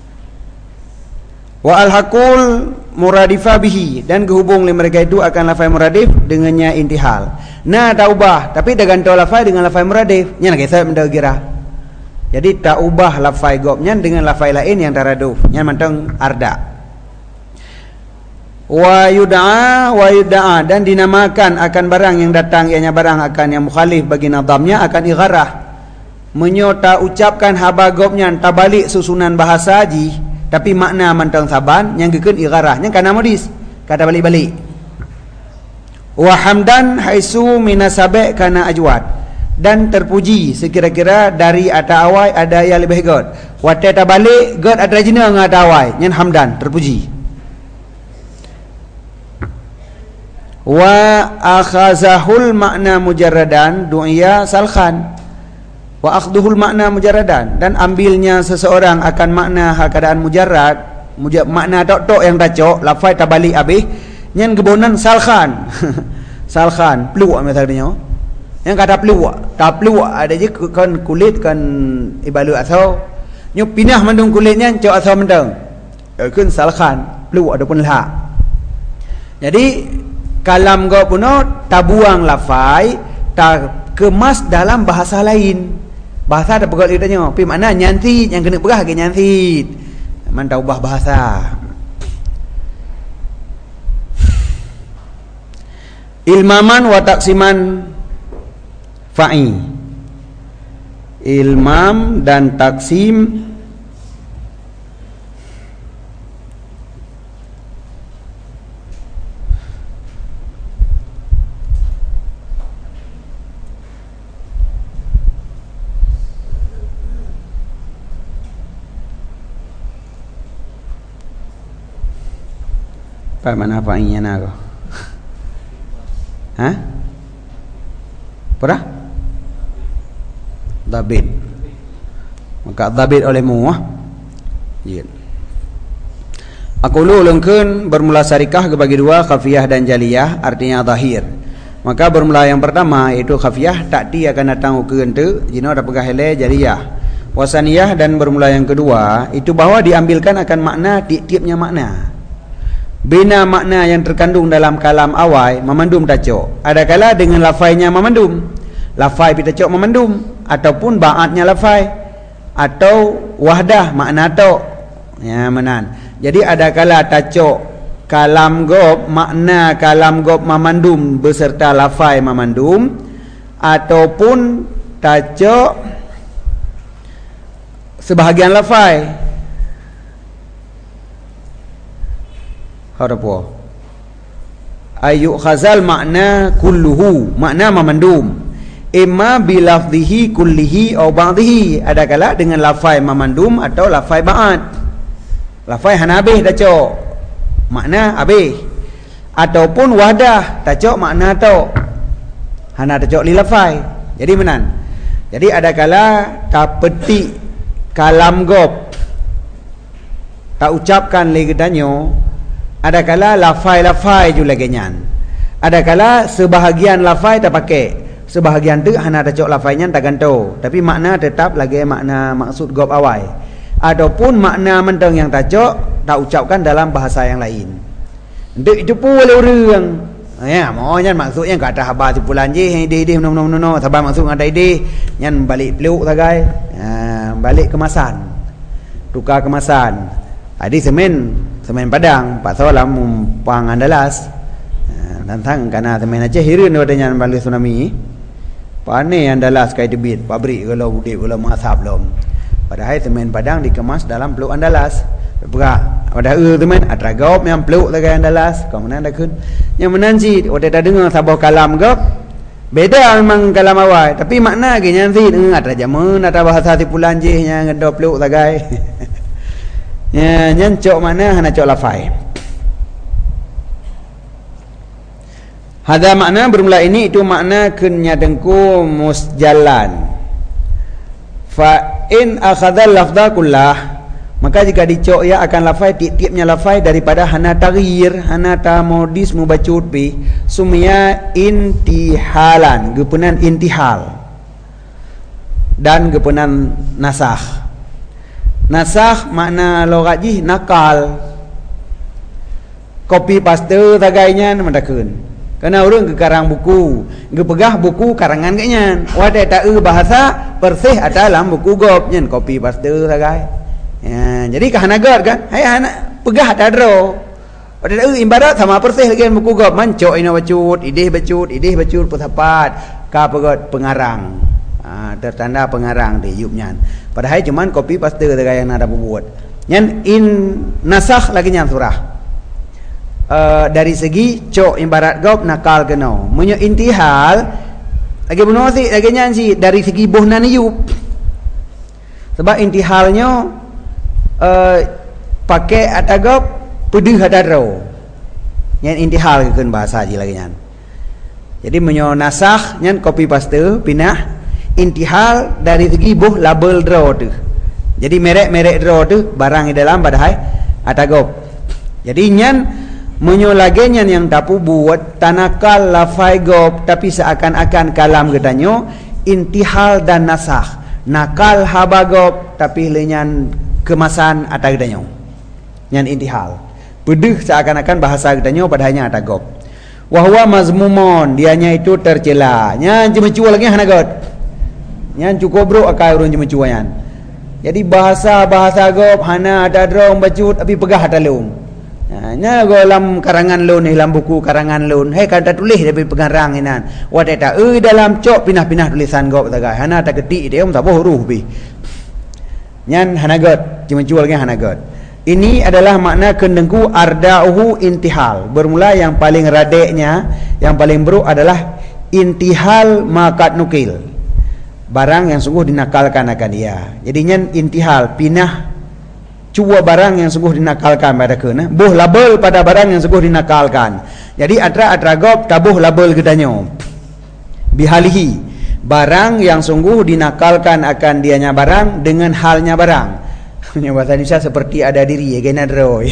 Wa al-haqul muradifah bihi dan kehubung mereka itu akan lafai muradif dengannya intihal. Nah tak ubah tapi dah gantung lafai dengan lafai muradif. Nya nak saya mendak kira. Jadi tak ubah lafai gobnya dengan lafai lain yang taraduf. Nya mantang arda. Wa yud'a wa yud'a dan dinamakan akan barang yang datang ianya barang akan yang mukhalif bagi nadamnya akan igharah. Menyota ucapkan haba gobnya tabalik susunan bahasa haji. Tapi makna mantang saban yang keken igharahnya kana modis kata balik-balik. Wa hamdan haisu minasabe kana ajwad dan terpuji sekira-kira dari ata awai ada yang lebih god. Wa ta balik god ada jina ngata awai nyen hamdan terpuji. Wa akhazahul makna mujarradan du'iya salkhan. Wa akhduhul makna mujarradan dan ambilnya seseorang akan makna keadaan mujarrad muja, makna tok-tok yang tacok lafai tabalik habis nyen kebonan salkhan salkhan pluak misalnya yang kata pluak tak pluak ada je kan kulit kan ibalu asau nyu pindah mandung kulitnya cok asau mendeng kun salkhan pluak ada pun lah. Jadi kalam go puno tabuang lafai tak kemas dalam bahasa lain. Bahasa ada pegal ditanya, tapi mana nyantit yang kena berah ke nyantit. Man tahu ubah bahasa. Ilmaman wa taksiman fa'i. Ilmam dan taksim apa mana apa ingin aku? Hah? Pernah? Dabit. Maka dabit olehmu ah. Iya. Aku lu lengkeun bermula syarikah kebagi dua khafiyah dan jaliyah artinya zahir. Maka bermula yang pertama iaitu khafiyah takdi akan datang ukeun teu jino ada pegah hele jaliyah. Wasaniyah dan bermula yang kedua itu bahwa diambilkan akan makna tiap-tiapnya makna. Bina makna yang terkandung dalam kalam awal memandum tacok. Adakala dengan lafainya memandum. Lafai pitacok memandum ataupun ba'atnya lafai atau wahdah makna tok. Ya menan. Jadi adakala tacok kalam gob makna kalam gob memandum beserta lafai memandum ataupun tacok sebahagian lafai. Harapo ayu khazal makna kulluhu makna memandum imma bilafdhihi kullihi atau ba'dhihi adakala dengan lafai memandum atau lafai ba'at lafai hanabih tacok makna abih ataupun wadah tacok makna tok hana tacok li lafai jadi menan jadi adakala ta petik kalam gob tak ucapkan lagi danyo, ada kala lafai-lafai ju lagi nyan, ada kala sebahagian lafai tak pakai, sebahagian tu hana tak cok lafainya tak ganto, tapi makna tetap lagi makna maksud gop awai, ataupun makna menteng yang tak cok tak ucapkan dalam bahasa yang lain. Dek itu pun oleh orang ya, maunya maksudnya kata habar sepulan je yang ide-ide no-no-no, sabar maksud ada ide yang balik peluk tagai, ha, balik kemasan, tukar kemasan. Adi semen semen padang pak salam pang andalas, ha, tantang kana semen aja hirin wadanya balik tsunami, pane andalas kai debit pabrik kalau budek kalau mengasap lom, padahal semen padang dikemas dalam peluk andalas. Berak pada e teman atra gop yang peluk tagai andalas, kau mana dah kun yang menanji oda dah dengar sabah kalam gop beda memang kalam awal, tapi makna ke nyanzi dengar atra jamun atra bahasa tipulan je yang ngado peluk tagai. Ya nyan cok mana hana cok lafai. Hada makna bermula ini itu makna kenya dengku musjalan. Fa in akhadha lafdha kullah, maka jika dicok ya akan lafai tiap-tiapnya lafai daripada hana taghir, hana ta modis mubacut bi sumia intihalan, gepenan intihal dan gepenan nasakh. Nasakh makna logaji nakal, copy paste tagainya mendakun. Karena orang ke karang buku, ge pegah buku karangan kanya, wada ta e bahasa persih ada dalam buku gop nyen copy paste tagai. Ya, jadi kahanagar kan, hai anak pegah tak dro. Ada dah ibarat sama persih lagi buku gop mancok ina bacut, idih bacut, idih bacut putapat, ka pegot pengarang. Ah, tertanda pengarang di yupnya. Padahal cuman copy paste degai yang ada buat. Nyan in nasakh lagi nyan surah. Uh, dari segi cok ibarat gop nakal keno. Menyo intihal lagi benar sih lagi nyan sih dari segi bohnan yup. Sebab intihalnya Uh, pakai atagop pedih hadaro yang intihal kan bahasa je lagi nyan. Jadi menyo nasakh nyan copy paste pinah intihal dari segi boh label draw tu. Jadi merek-merek draw tu barang di dalam padahal atagop. Jadi nyan menyo lagi nyan yang tapu buat tanakal lafai gop tapi seakan-akan kalam gedanyo intihal dan nasakh. Nakal habagop tapi lenyan kemasan atas gedanyo yang intihal pedih seakan-akan bahasa gedanyo padahalnya atas gop wahwa mazmumon dianya itu tercela nyan cemecua lagi hana god nyan cukup bro akai urun cemecua yan. Jadi bahasa-bahasa gop hana ada drong bacut tapi pegah atalung nya dalam karangan lun dalam buku karangan lun hei kata tulis dari pengarang inan wadata e dalam cok pinah-pinah tulisan gop tagai hana tak ketik dia tak boh huruf bi nyan hanagot cuma jual lagi hanagot. Ini adalah makna kendengku arda'uhu intihal. Bermula yang paling radeknya, yang paling buruk adalah intihal makat nukil, barang yang sungguh dinakalkan akan dia. Jadi nyan intihal pinah cua barang yang sungguh dinakalkan pada kena buh label pada barang yang sungguh dinakalkan. Jadi atra atra gop tabuh label gedanyo bihalihi, barang yang sungguh dinakalkan akan dianya barang dengan halnya barang. Punya bahasa Indonesia seperti ada diri ya genadro.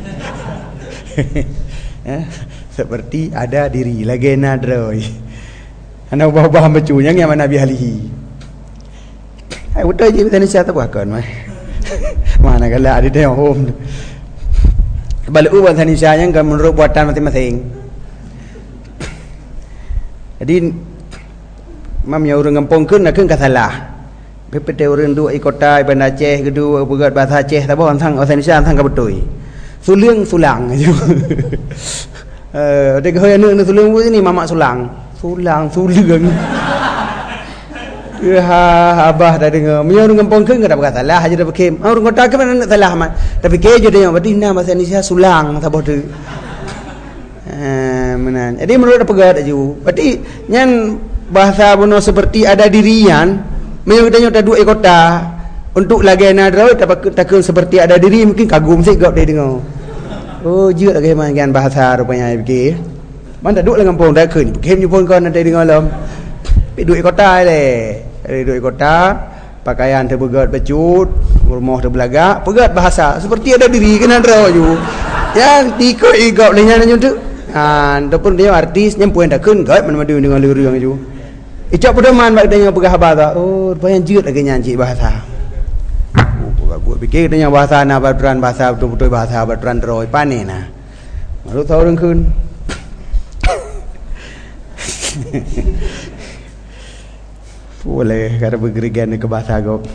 Seperti ada diri lagi nadro. Ana ubah-ubah bacunya yang mana bihalihi. Hai udah je bahasa Indonesia tak bahkan mah. Mana kala ada dia home. Balik bahasa Indonesia yang kan menurut buatan masing-masing. Jadi mam ya orang kampung kun nak kun kasalah. Bepete orang dua ikota Bandar Aceh kedua pegat bahasa Aceh tak boleh sang bahasa Indonesia sang kabetoi. Suling sulang aja. Eh dekat hoya nu suling bu ni mamak sulang. Sulang suling. Ya abah dah dengar. Mia orang kampung kun tak berkata salah aja dah bekem. Orang kota ke mana nak salah man. Tapi ke je dia berarti nama bahasa Indonesia sulang tak boleh. Eh menan. Jadi menurut pegat aja. Berarti nyan bahasa buno seperti ada dirian. Mereka tanya ada dua kota untuk lagi nadra tak takkan seperti ada diri mungkin kagum sikit dia dengar. Oh je lagi macam bahasa rupanya fikir. Mana duduk dengan pun dah kun. Kem je pun kau nanti dengar lam. Pi dua kota le. Ada dua kota pakaian terpegat pecut, rumah terbelagak, pegat bahasa seperti ada diri kena draw ju. Yang tikok igap lenya nyu tu. Ha, ataupun dia artis nyempuan dak keun gat mana madu dengan lurung ju. Icak pedoman bak dia pegah bahasa. Oh, payan jeut lagi nyanci bahasa. Oh, pegah gua fikir dia bahasa na baturan bahasa betul-betul bahasa baturan droi pane nah. Baru tahu orang keun. Boleh kada bergerigan ke bahasa agak.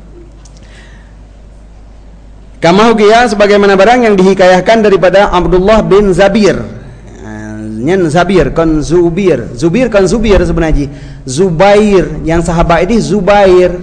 Kama hukia sebagaimana barang yang dihikayahkan daripada Abdullah bin Zabir. Nyen Zabir kan Zubir. Zubir kan Zubir sebenarnya. Zubair yang sahabat ini Zubair.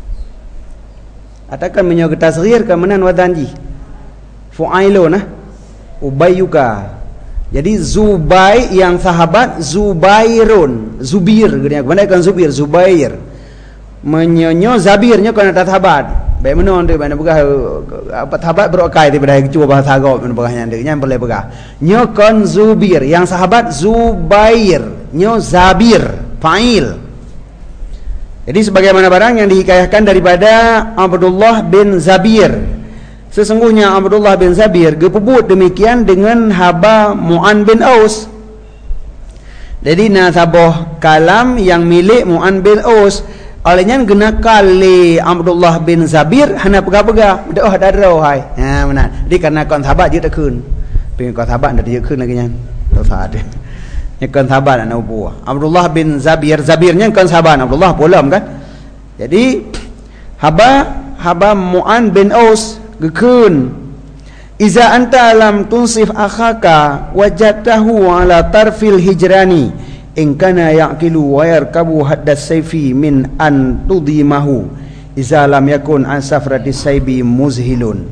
Atakan menyok tasghir ke menan wadanji. Fuailu nah. Ubayyuka. Jadi Zubai yang sahabat Zubairun, Zubir gini aku. Mana kan Zubir, Zubair. Menyonyo Zabirnya kan atas sahabat. Baik mana tu, mana begah apa sahabat berokai daripada cuba bahasa Arab mana begahnya dia yang boleh begah. Nyo kan Zubir yang sahabat Zubair, nyo Zabir, fa'il. Jadi sebagaimana barang yang dihikayahkan daripada Abdullah bin Zabir. Sesungguhnya Abdullah bin Zabir gepebut demikian dengan haba Mu'an bin Aus. Jadi nasabah kalam yang milik Mu'an bin Aus. Olehnya gena kali Abdullah bin Zabir hana pegah-pegah. Oh ada ada hai. Ha benar. Jadi karena kon sahabat je tak keun. Pengen kon sahabat ndak je keun lagi nyan. Dosa ada. Nya kon sahabat nak ubu. Abdullah bin Zabir, Zabirnya kon sahabat Abdullah polam kan. Jadi haba haba Mu'an bin Aus gekun iza anta lam tunsif akhaka wajadtahu ala tarfil hijrani in kana yaqilu wa yarkabu haddas sayfi min an tudimahu iza lam yakun an safratis saybi muzhilun.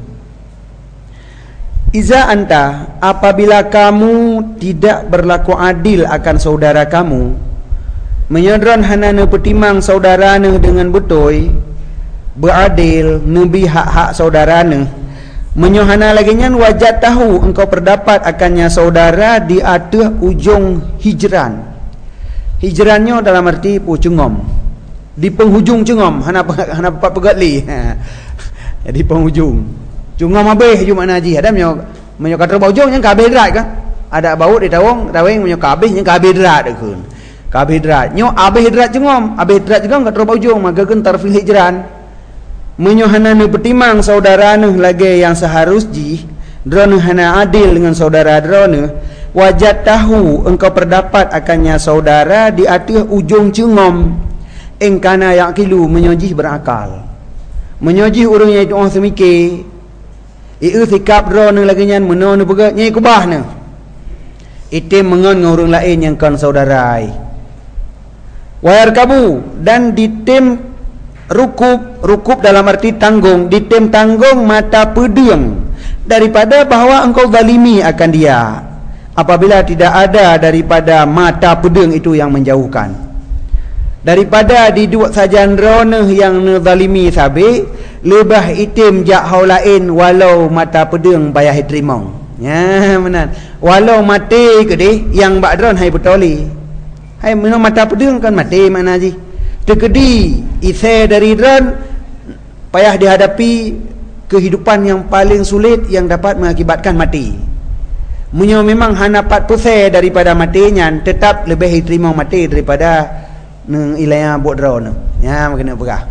Iza anta apabila kamu tidak berlaku adil akan saudara kamu, menyodron hanana petimang saudara dengan betul, beradil nebi hak-hak saudara ne menyohana lagi nyan wajat tahu engkau perdapat akannya saudara di atas ujung hijran. Hijrannya dalam arti pu cengom di penghujung cengom hana hana pat pegatli. Jadi penghujung cengom habis ju makna haji ada menyo menyo kata baujung yang kabeh derat kan ada bau di tawong taweng menyo kabeh yang kabeh derat dekeun kabeh derat nyo habis derat cengom habis derat cengom kata baujung maka kan tarfil hijran. Menyohana nu petimang saudara nu lagi yang seharusnya drone hana adil dengan saudara drone wajat tahu engkau perdapat akannya saudara di atas ujung cengom engkana yaqilu menyojih berakal menyojih urangnya itu orang semikir ieu sikap drone lagi nyan meno nu begat nyai kubah ne itim mengon dengan orang lain yang kan saudara ai wayar kabu dan ditim rukub, rukub dalam arti tanggung, ditem tanggung mata pedang daripada bahawa engkau zalimi akan dia apabila tidak ada daripada mata pedang itu yang menjauhkan daripada diduk sajan roneh yang zalimi sabi lebah itim jak hau lain walau mata pedang payah diterima ya benar walau mati ke deh yang bakdron hai betoli hai minum mata pedang kan mati mana ji terkedi isai dari dran payah dihadapi kehidupan yang paling sulit yang dapat mengakibatkan mati. Menyo memang hana pat pusai daripada matinya tetap lebih diterima mati daripada nang ilaya bodro ne. Ya kena pegah.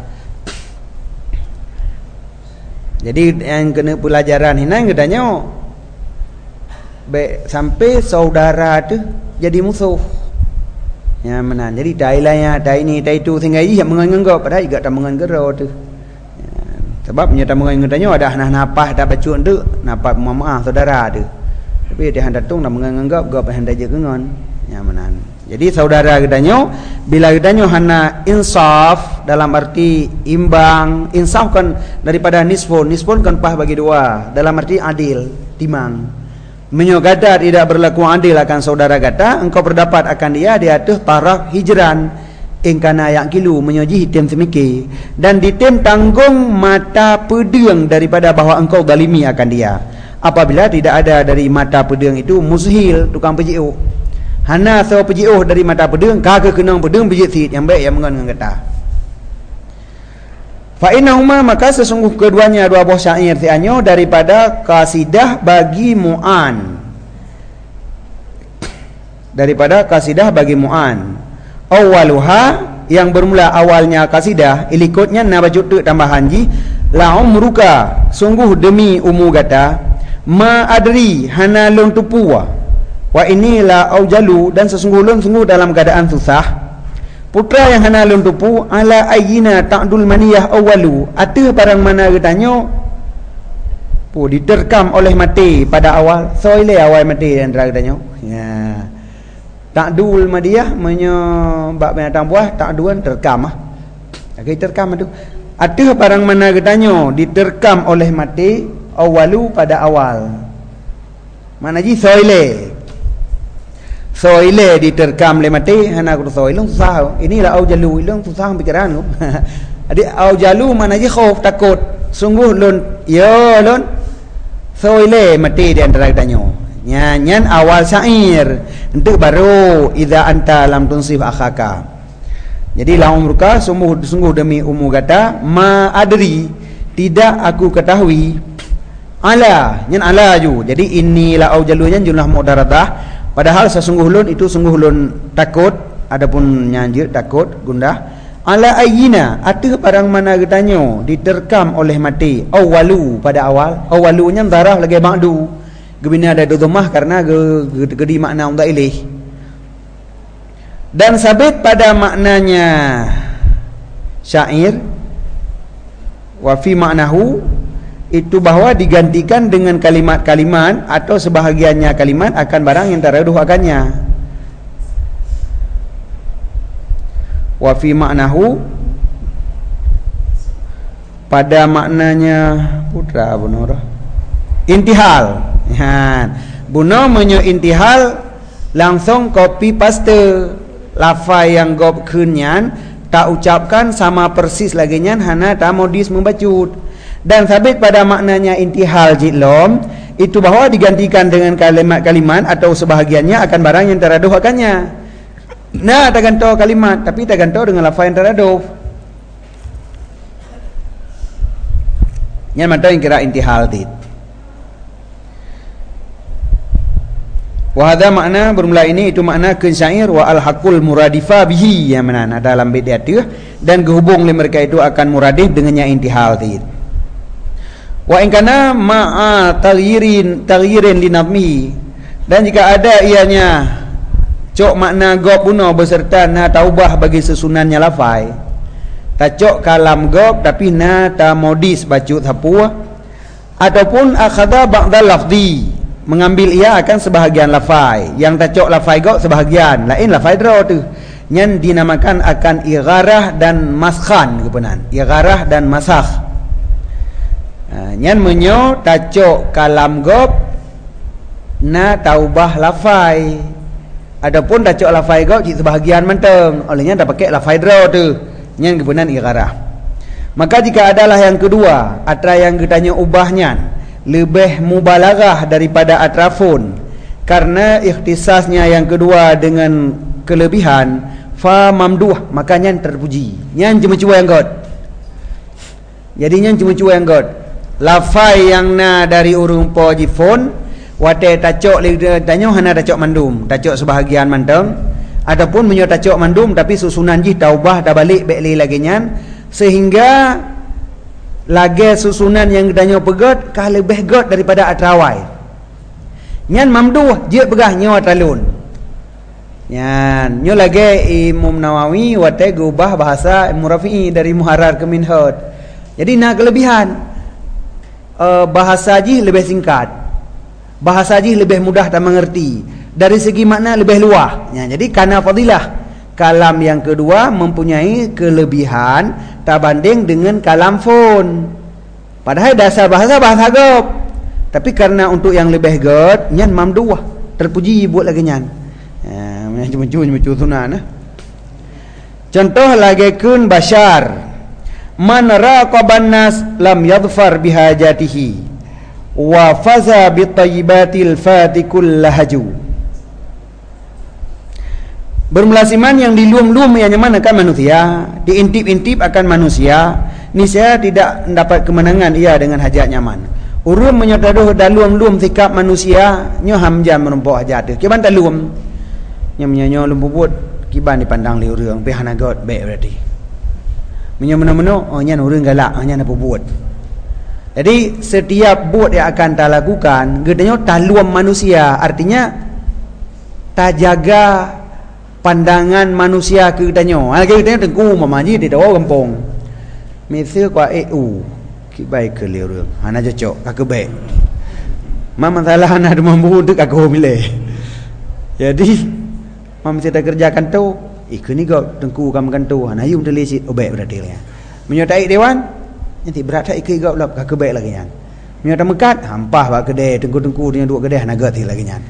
Jadi yang kena pelajaran hina katanya be sampai saudara tu jadi musuh. Ya menan. Jadi dai lain dai ni dai tu tinggal ia menganggap padahal juga tak menganggap tu. Ya, sebab nyata menganggapnya ada nah napah dah bacun tu, napah maaf saudara tu. Tapi dia hendak tung nak menganggap gap hendak je gengon. Ya menan. Jadi saudara katanya bila katanya hana insaf dalam arti imbang, insaf kan daripada nisfun, nisfun kan pah bagi dua dalam arti adil, timang. Menyogada tidak berlaku adil akan saudara kata engkau berdapat akan dia di atas taraf hijran engkana yaqilu menyoji hitam semiki dan ditem tanggung mata pedang daripada bahawa engkau zalimi akan dia apabila tidak ada dari mata pedang itu muzhil tukang pejiuh hana so pejiuh dari mata pedang kagak kenang pedang pejit sit yang baik yang mengan kata Fa innahuma, maka sesungguh keduanya dua buah syair tianyo daripada kasidah bagi Mu'an, daripada kasidah bagi Mu'an. Awaluha, yang bermula awalnya kasidah, ilikutnya na baca tu tambahan ji, la umruka, sungguh demi umu gata, ma adri hana lon tupua, wa inilah aujalu, dan sesungguh lon sungguh dalam keadaan susah. Putra yang hana lon tupu, ala ayyina ta'dul maniyah awalu, ada barang mana katanya pu diterkam oleh mati pada awal. So ile awal mati dan katanya. Ya. Ta'dul maniyah menyo bab binatang buah, ta'duan terkam ah. Okey, terkam tu. Ada barang mana katanya diterkam oleh mati awalu pada awal. Mana ji so ile. So ile diterkam le mati hana ku so ilung susah. Inilah aujalu, ilung susah pikiran lu. Adik aujalu mana je khauf takut. Sungguh lun ya lun. So ile mati di antara katanya. Nyanyian awal syair. Untuk baru idza anta lam tunsif akhaka. Jadi la umruka, sungguh sungguh demi umu kata, ma adri, tidak aku ketahui. Ala, nyan ala ju. Jadi inilah aujalunya jumlah mudaratah. Padahal sesungguh lun itu sungguh lun takut, adapun nyanjir takut gundah. Ala ayyina, ada barang mana katanya diterkam oleh mati awalu pada awal. Awalunya darah lagi ba'du. Gebina ada dhamah karena gedi makna untuk ilih. Dan sabit pada maknanya syair wa fi maknahu, itu bahawa digantikan dengan kalimat-kalimat atau sebahagiannya kalimat akan barang yang teraduh akannya. Wa fi maknahu, pada maknanya putra bunur intihal. Ya, buno menyo intihal langsung copy paste lafai yang gob kunyan tak ucapkan sama persis lagi nyan hana tak modis membacut. Dan sabit pada maknanya intihal jilom, itu bahawa digantikan dengan kalimat-kalimat atau sebahagiannya akan barang yang teraduh akannya. Nah, tak gantung kalimat, tapi tak gantung dengan lafaz yang teraduh. Yang mana yang kira intihal dit. Wahada makna bermula ini, itu makna kensyair wa al-haqul muradifah bihi, yang mana dalam bait dia dan kehubung mereka itu akan muradif dengannya intihal dit. Wa in kana ma'a taghyirin taghyirin li nadmihi, dan jika ada ianya cok makna gob buno beserta na taubah bagi susunannya lafai, ta cok kalam gob tapi na ta modis bacut hapua, ataupun akhadha ba'dal lafzi, mengambil ia akan sebahagian lafai, yang ta cok lafai gob sebahagian lain lafai draw tu, yang dinamakan akan igharah dan maskhan kepenan, igharah dan masakh. Ha, nyan menyo tacok kalam gob na taubah lafai, adapun tacok lafai gob cik sebahagian menteng, olehnya dah pakai lafai draw tu, nyan kebenan igharah. Maka jika adalah yang kedua, atra yang kitanya ubahnya lebih mubalaghah daripada atrafun, karena ikhtisasnya yang kedua dengan kelebihan, fa mamduh, maka nyan terpuji, nyan cuma-cuma yang god. Jadi nyan cuma-cuma yang god. Lafai yang na dari urung po jifon, wate tacok tanyo hana tacok mandum, tacok sebahagian manteng, ataupun menyo tacok mandum tapi susunan ji taubah dah balik bekli lagi nyan, sehingga lagi susunan yang tanyo pegot kah lebih god daripada atrawai. Nyan mamduh je begah nyo atalun. Nyan nyo lagi Imam Nawawi wate gubah bahasa Murafi'i dari Muharrar ke Minhaj. Jadi na kelebihan Uh, bahasa ji lebih singkat, bahasa ji lebih mudah dan mengerti, dari segi makna lebih luas ya, jadi karena fadilah kalam yang kedua mempunyai kelebihan tak banding dengan kalam fon. Padahal dasar bahasa bahasa gob, tapi karena untuk yang lebih god nyan mamduah, terpuji buat lagi nyan ya, cuma-cuma sunan nah. Contoh lagi kun bashar, man raqaban nas lam yadfar bihajatihi wa faza bitayyibatil fatikul lahaju. Bermulasiman yang dilum-lum yang mana kan manusia, diintip-intip akan manusia, niscaya tidak mendapat kemenangan ia dengan hajat nyaman. Urang menyodaduh daluam-luam sikap manusia nyo hamjan menumpuk hajat tu. Kiban daluam nya menyanyo lumpubut kiban dipandang li urang pe hanagot baik berarti. Menyo meno-meno oh nya urang galak, nya apa buat. Jadi setiap buat yang akan ta lakukan gedenya daluam manusia, artinya ta jaga pandangan manusia ke danyo. Ha ke danyo tengku mamaji di dawa kampung. Mesir kwa E U. Ki baik ke le reung. Hana cocok kak baik. Ma masalah hana ada mampu untuk aku milih. Jadi mam kita kerjakan tu, ikut ni kau tengku kam kan tu. Hana yum tulis oh baik berarti lah. Menyotai dewan, nanti berat tak ikut kau lap kak baik lagi nyan. Menyotai mekat, hampah bak kedai tengku-tengku dengan dua kedai hana gati lagi nyan.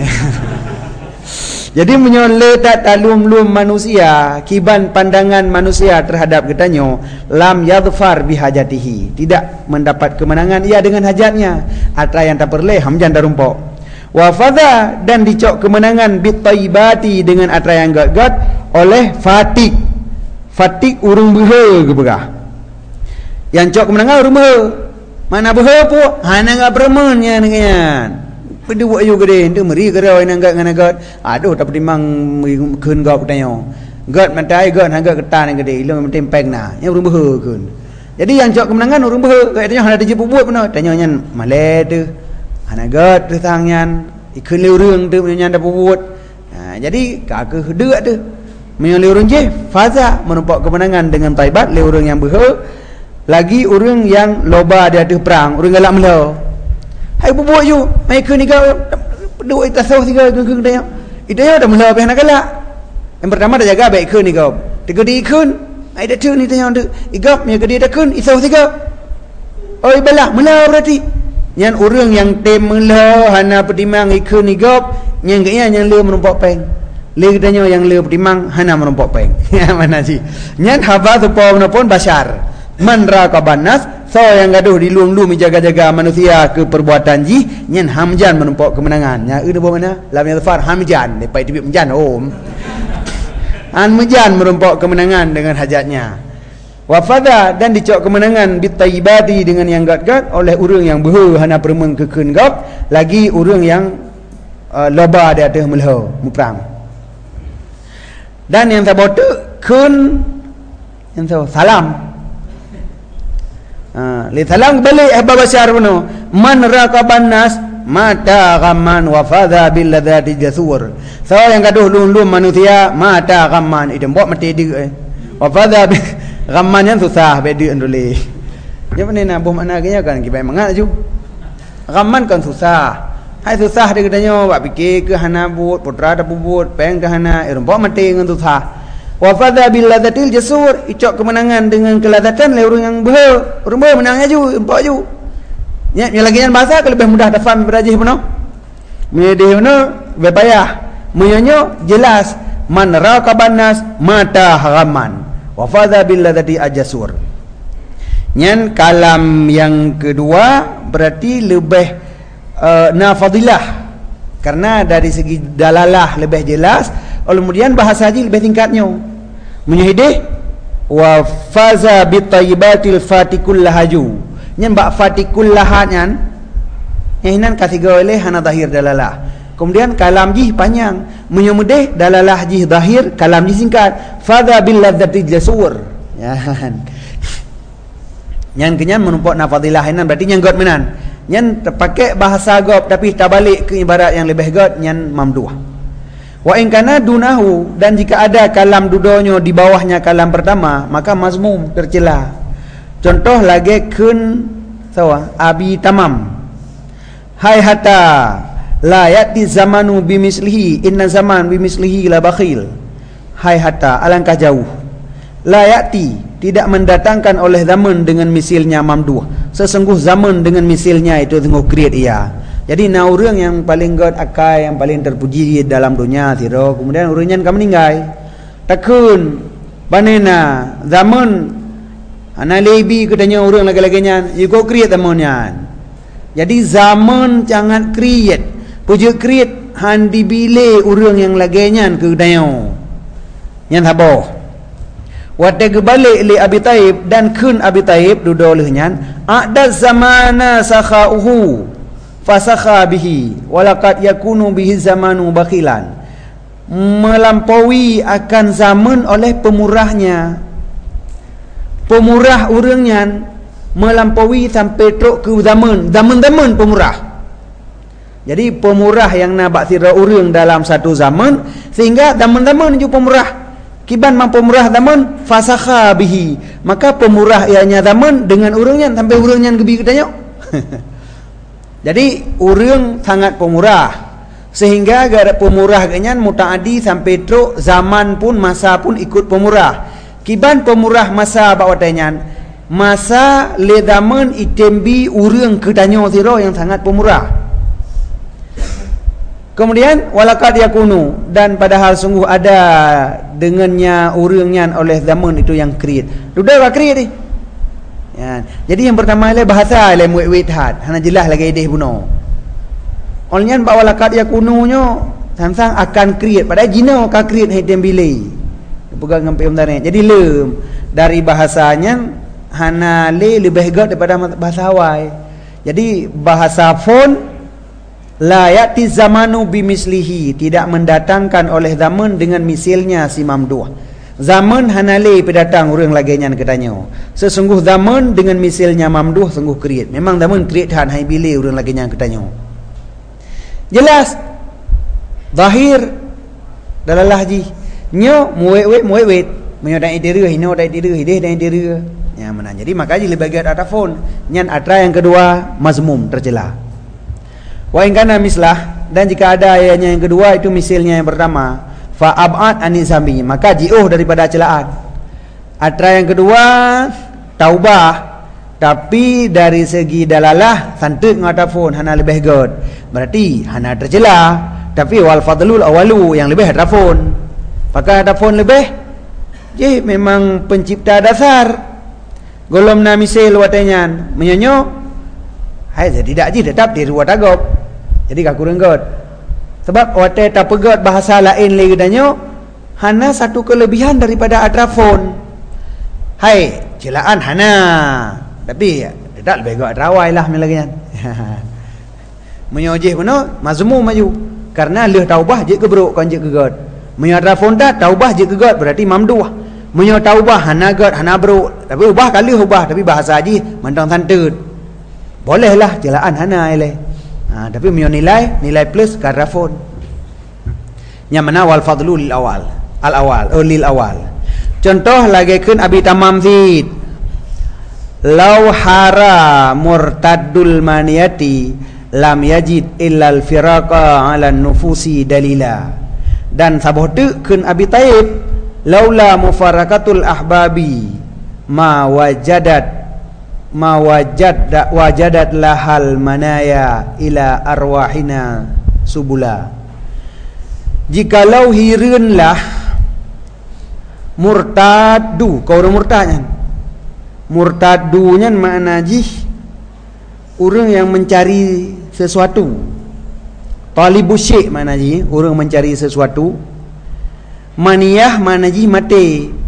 Jadi menyeletak talum-lum manusia, kiban pandangan manusia terhadap ketanyo, lam yadfar bihajatihi, tidak mendapat kemenangan ia dengan hajatnya. Atra yang tak perleh hamjan darumpok. Wa fadha, dan dicok kemenangan bitaibati dengan atra yang gat-gat oleh fatik. Fatik urung behe ke berah. Yang cok kemenangan urung behe. Mana behe pun hana ngap remennya dengan pada buat you gede tu meri kerau nang gat ngan gat aduh tak pertimang keun gap tanyo gat matai gat hang gat ketan gede ilung penting peng na nya urung behe keun. Jadi yang cok kemenangan urung behe gat tanyo hana dijep buat pun tanyo nyan male tu hana gat tu tang nyan ikun le urang tu nyan dak buat. Ha jadi kak deuk tu menyo le urang je faza menumpak kemenangan dengan taibat le urang yang behe lagi urang yang loba dia ada perang urang galak melo. Hai bubuh you, mai ke ni kau duk ita sauh tiga ke ke dia. Ida dah mula pe nak galak. Yang pertama dah jaga baik ke ni kau. Tiga di ikun, ai dah tu ni tanya dak. Igap me ke dia dah kun isauh tiga. Oi belah mula berarti. Yang urang yang tem mula hana pertimang ikun ni gap, yang gaya yang le menumpak peng. Le katanya yang le pertimang hana menumpak peng. Ya mana sih? Yang haba tu pun pun basar. Man raqabannas so yang gaduh di luang-luang menjaga-jaga manusia ke perbuatan ji nyen hamjan menumpak kemenangan nya euy depa mana lam yadfar hamjan depa tibik menjan om an menjan menumpak kemenangan dengan hajatnya wa fadha dan dicok kemenangan bitaibati dengan yang gat-gat oleh urang yang behe hana permeng kekeun gap lagi urang yang uh, loba di atas melho muprang dan yang sabote kun yang salam ha li salam balik ahbab basyar puno man raqaban nas mata ghamman wa fadha bil ladzati jasur so yang gaduh lum-lum manusia mata ghamman itu mbok mati deuk eh wa fadha ghamman yang susah be deuk ndole ya mana nak boh makna gaya kan kibai mangat ju ghamman kan susah hai susah dia katanya buat fikir ke hana buat putra dah buat peng ke hana eh mbok mati dengan susah wa fadha bil ladzatil jasur icok kemenangan dengan kelazatan le urang yang behe urang behe menangnya ju empak ju nya yang lagi yang bahasa ke lebih mudah tafam berajih puno medeh puno bepayah menyanyo jelas man raqabannas mata haraman wa fadha bil ladzati ajasur nyan kalam yang kedua berarti lebih uh, nafadilah karena dari segi dalalah lebih jelas kemudian bahasa haji lebih tingkatnya menyahidih wa faza bitayyibatil fatikul lahaju nyen bak fatikul lahanyan nyan katiga oleh hana zahir dalalah kemudian kalam jih panjang menyemudih dalalah jih zahir kalam jih singkat faza bil ladzati jasur ya nyan kenyan menumpak nafadilah inan berarti nyan god menan nyan terpakai bahasa gob tapi tak balik ke ibarat yang lebih god nyan mamduh. Wa in kana dunahu dan jika ada kalam dudonyo di bawahnya kalam pertama maka mazmum tercela. Contoh lagi kun sawa abi tamam. Hai hatta la yati zamanu bimislihi inna zaman bimislihi la bakhil. Hai hatta alangkah jauh. La yati tidak mendatangkan oleh zaman dengan misilnya mamduh. Sesungguh zaman dengan misilnya itu tengok create ia. Jadi na urang yang paling god akai yang paling terpuji dalam dunia tiro kemudian urangnya kamu meninggal takun banena zaman ana lebi katanya urang lagi-laginya you go create zamannya. Jadi zaman jangan create puji create handi bile urang yang laginya ke dayo yang tabo wa tagbalik li Abi Taib dan kun Abi Taib dudolehnya a'da zamana sakhauhu fasakha bihi walaqad yakunu bihi zamanu bakhilan, melampaui akan zaman oleh pemurahnya. Pemurah orangnya melampaui sampai teruk ke zaman zaman-zaman pemurah. Jadi pemurah yang nak baktira orang dalam satu zaman, sehingga zaman-zaman ju pemurah kiban mang pemurah zaman fasakha bihi, maka pemurah ianya zaman dengan orangnya sampai orangnya gebi katanya. Jadi orang sangat pemurah, sehingga gara pemurah ganyan mutaaddi sampai teruk zaman pun masa pun ikut pemurah. Kiban pemurah masa bawatannya masa le zaman itembi orang katanya sira yang sangat pemurah. Kemudian walaqad yakunu, dan padahal sungguh ada dengannya urangnya oleh zaman itu yang create. Sudah ba create ni. Ya. Jadi yang pertama ialah bahasa ialah muwit had. Hana jelas lagi ideh buno. Olnyan ba walaqad yakunu nyo samsang akan create padahal jino ka create hai tembile. Pegang ngampai umdarnya. Jadi lem dari bahasanya hana le lebih gad daripada bahasa Hawaii. Jadi bahasa fon la yati zamanu bimislihi, tidak mendatangkan oleh zaman dengan misilnya si mamduh. Zaman hanale pedatang orang laginya katanya. Sesungguh zaman dengan misilnya mamduh sungguh create. Memang zaman create han hai bila orang laginya katanya. Jelas zahir dalalah ji. Nyo muwet muwet menyo dai diri hino dai diri hideh dai diri. Ya mana. Jadi maka ji lebih ada phone. Nyan atra yang kedua mazmum tercela. Wa in kana mislah, dan jika ada ayatnya yang kedua itu misilnya yang pertama, fa ab'ad anizami, maka jauh daripada celaan. Atra yang kedua taubah, tapi dari segi dalalah santuk ngatafun hana lebih god. Berarti hana tercela, tapi wal fadlul awalu yang lebih hatafun. Pakai hatafun lebih. Jadi memang pencipta dasar. Golomna misil watanyan menyonyo. Hai tidak ji tetap di ruang tagap. Jadi ka kurang god. Sebab wate tak pegot bahasa lain lagi danyo hana satu kelebihan daripada atrafon. Hai, celaan hana. Tapi tidak lebih god rawai lah melagian. Menyojih puno mazmum maju. Karena leh taubah je kebruk kan je kegot. Menyo atrafon dah taubah je kegot berarti mamduh. Menyo taubah hana god hana bruk. Tapi ubah kali ubah tapi bahasa haji mentang santut. Bolehlah celaan hana ile. Ha, tapi punya nilai nilai plus karafon. Yang mana wal fadlu lil awal. Al awal, oh, lil awal. Contoh lagi kun Abi Tamam Zid. Lau hara murtaddul maniyati lam yajid illa al firaqa ala nufusi dalila. Dan sabuh tu kun Abi Taib laula mufarakatul ahbabi ma wajadat ma wajad wajadat lahal manaya ila arwahina subula. Jikalau hireunlah murtadu, kau orang murtadnya. Murtadunya makna jih orang yang mencari sesuatu. Talibus syekh makna jih orang mencari sesuatu. Maniyah makna jih mati.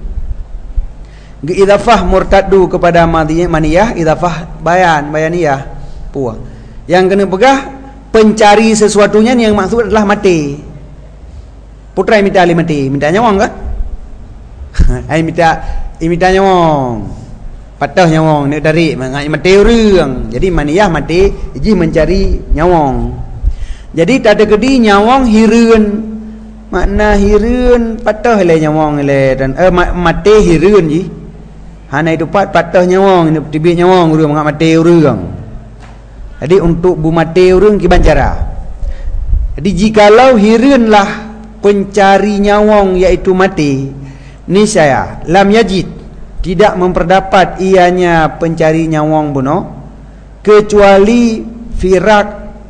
Idafah murtaddu kepada maniyah, idafah bayan, bayaniyah puah. Yang kena pegah pencari sesuatunya yang maksud adalah mati. Putra minta ali mati, minta nyawang kan? Ai minta minta nyawang. Patah nyawang nak tarik mengai mati orang. Jadi maniyah mati, ji mencari nyawang. Jadi tak ada kedi nyawang hireun. Makna hireun patah le nyawang le dan eh mati hireun ji. Hana itu pat patah nyawang, ini tibik nyawang orang mengat mati orang. Jadi untuk bu mati orang kiban cara. Jadi jikalau hireunlah pencari nyawang iaitu mati, niscaya lam yajid tidak memperdapat ianya pencari nyawang buno kecuali firak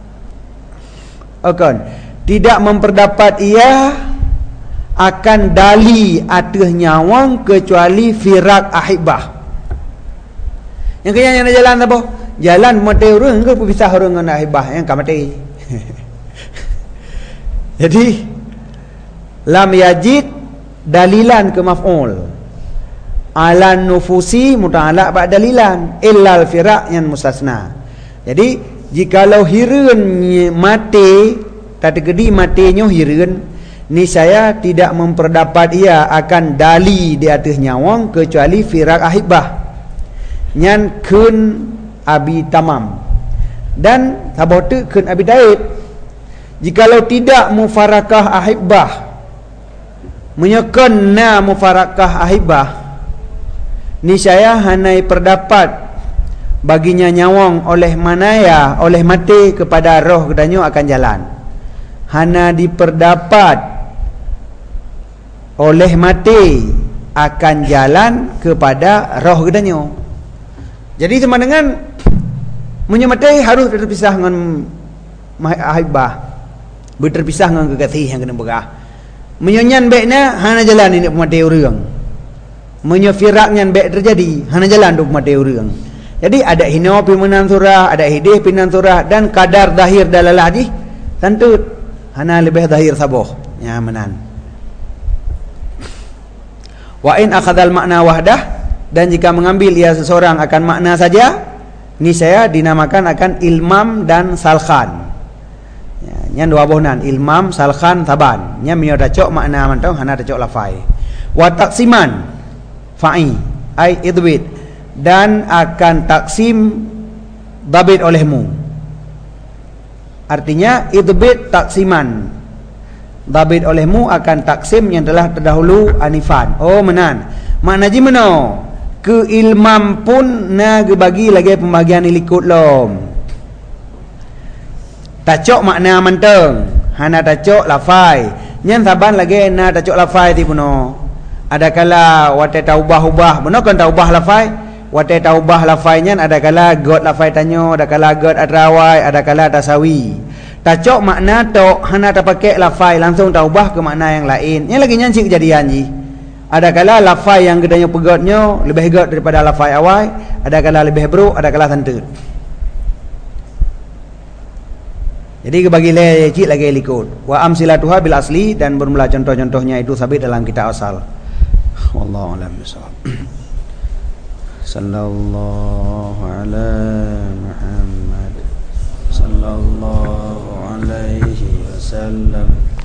akan tidak memperdapat ia akan dali atas nyawang kecuali firak ahibah. Yang kaya yang jalan apa? Jalan mati orang ke pisah orang dengan ahibah yang ka mati. Jadi lam yajid dalilan ke maf'ul. ala nufusi muta'allaq ba'da dalilan illal firaq yang mustasna. Jadi jikalau hireun mati kategori matinya hireun ni saya tidak memperdapat ia akan dali di atas nyawang kecuali firaq ahibah nyan kun abi tamam dan sabote kun abi daid. Jikalau tidak mufarakah ahibah menyekon na mufarakah ahibah ni saya hanai perdapat baginya nyawang oleh manaya oleh mati kepada roh kedanyo akan jalan. Hana diperdapat oleh mati akan jalan kepada roh kedanyo. Jadi sama dengan menyemati harus terpisah dengan ahibah, berterpisah dengan kekasih yang kena berah. Menyonyan baiknya hana jalan ini pemati orang. Menyefiraknya baik terjadi hana jalan untuk pemati orang. Jadi ada hina pimenan surah, ada hidih pinan surah dan kadar zahir dalalah haji tentu hana lebih zahir saboh ya menan. Wa in akhadhal makna wahdah, dan jika mengambil ia seseorang akan makna saja, ni saya dinamakan akan ilmam dan salkhan. Ya, nya dua bohnan ilmam salkhan taban. Nya mio dacok makna mantong hana dacok lafai. Wa taqsiman fa'i ai idwid, dan akan taksim dabit olehmu. Artinya idbit taksiman dabit olehmu akan taksim yang telah terdahulu anifan. Oh menan makna ji meno ke ilmam pun na bagi lagi pembagian ilikut lom tacok makna manteng hana tacok lafai nyan saban lagi na tacok lafai ti puno. Ada kala wate taubah-ubah benar kan taubah lafai wate taubah lafainya ada kala god lafai tanyo, ada kala god adrawai, ada kala tasawi. Tacok makna tok hana terpakai lafai langsung taubah ke makna yang lain. Yang lagi nyanci kejadian ji. Ada kala lafai yang gedanya pegodnya lebih god daripada lafai awal, ada kala lebih bro, ada kala santut. Jadi kebagi lecik lagi likut. Wa amsilatuha bil asli, dan bermula contoh-contohnya itu sabit dalam kitab asal. Wallahu a'lam bishawab. Sallallahu ala Muhammad sallallahu alaihi wasallam.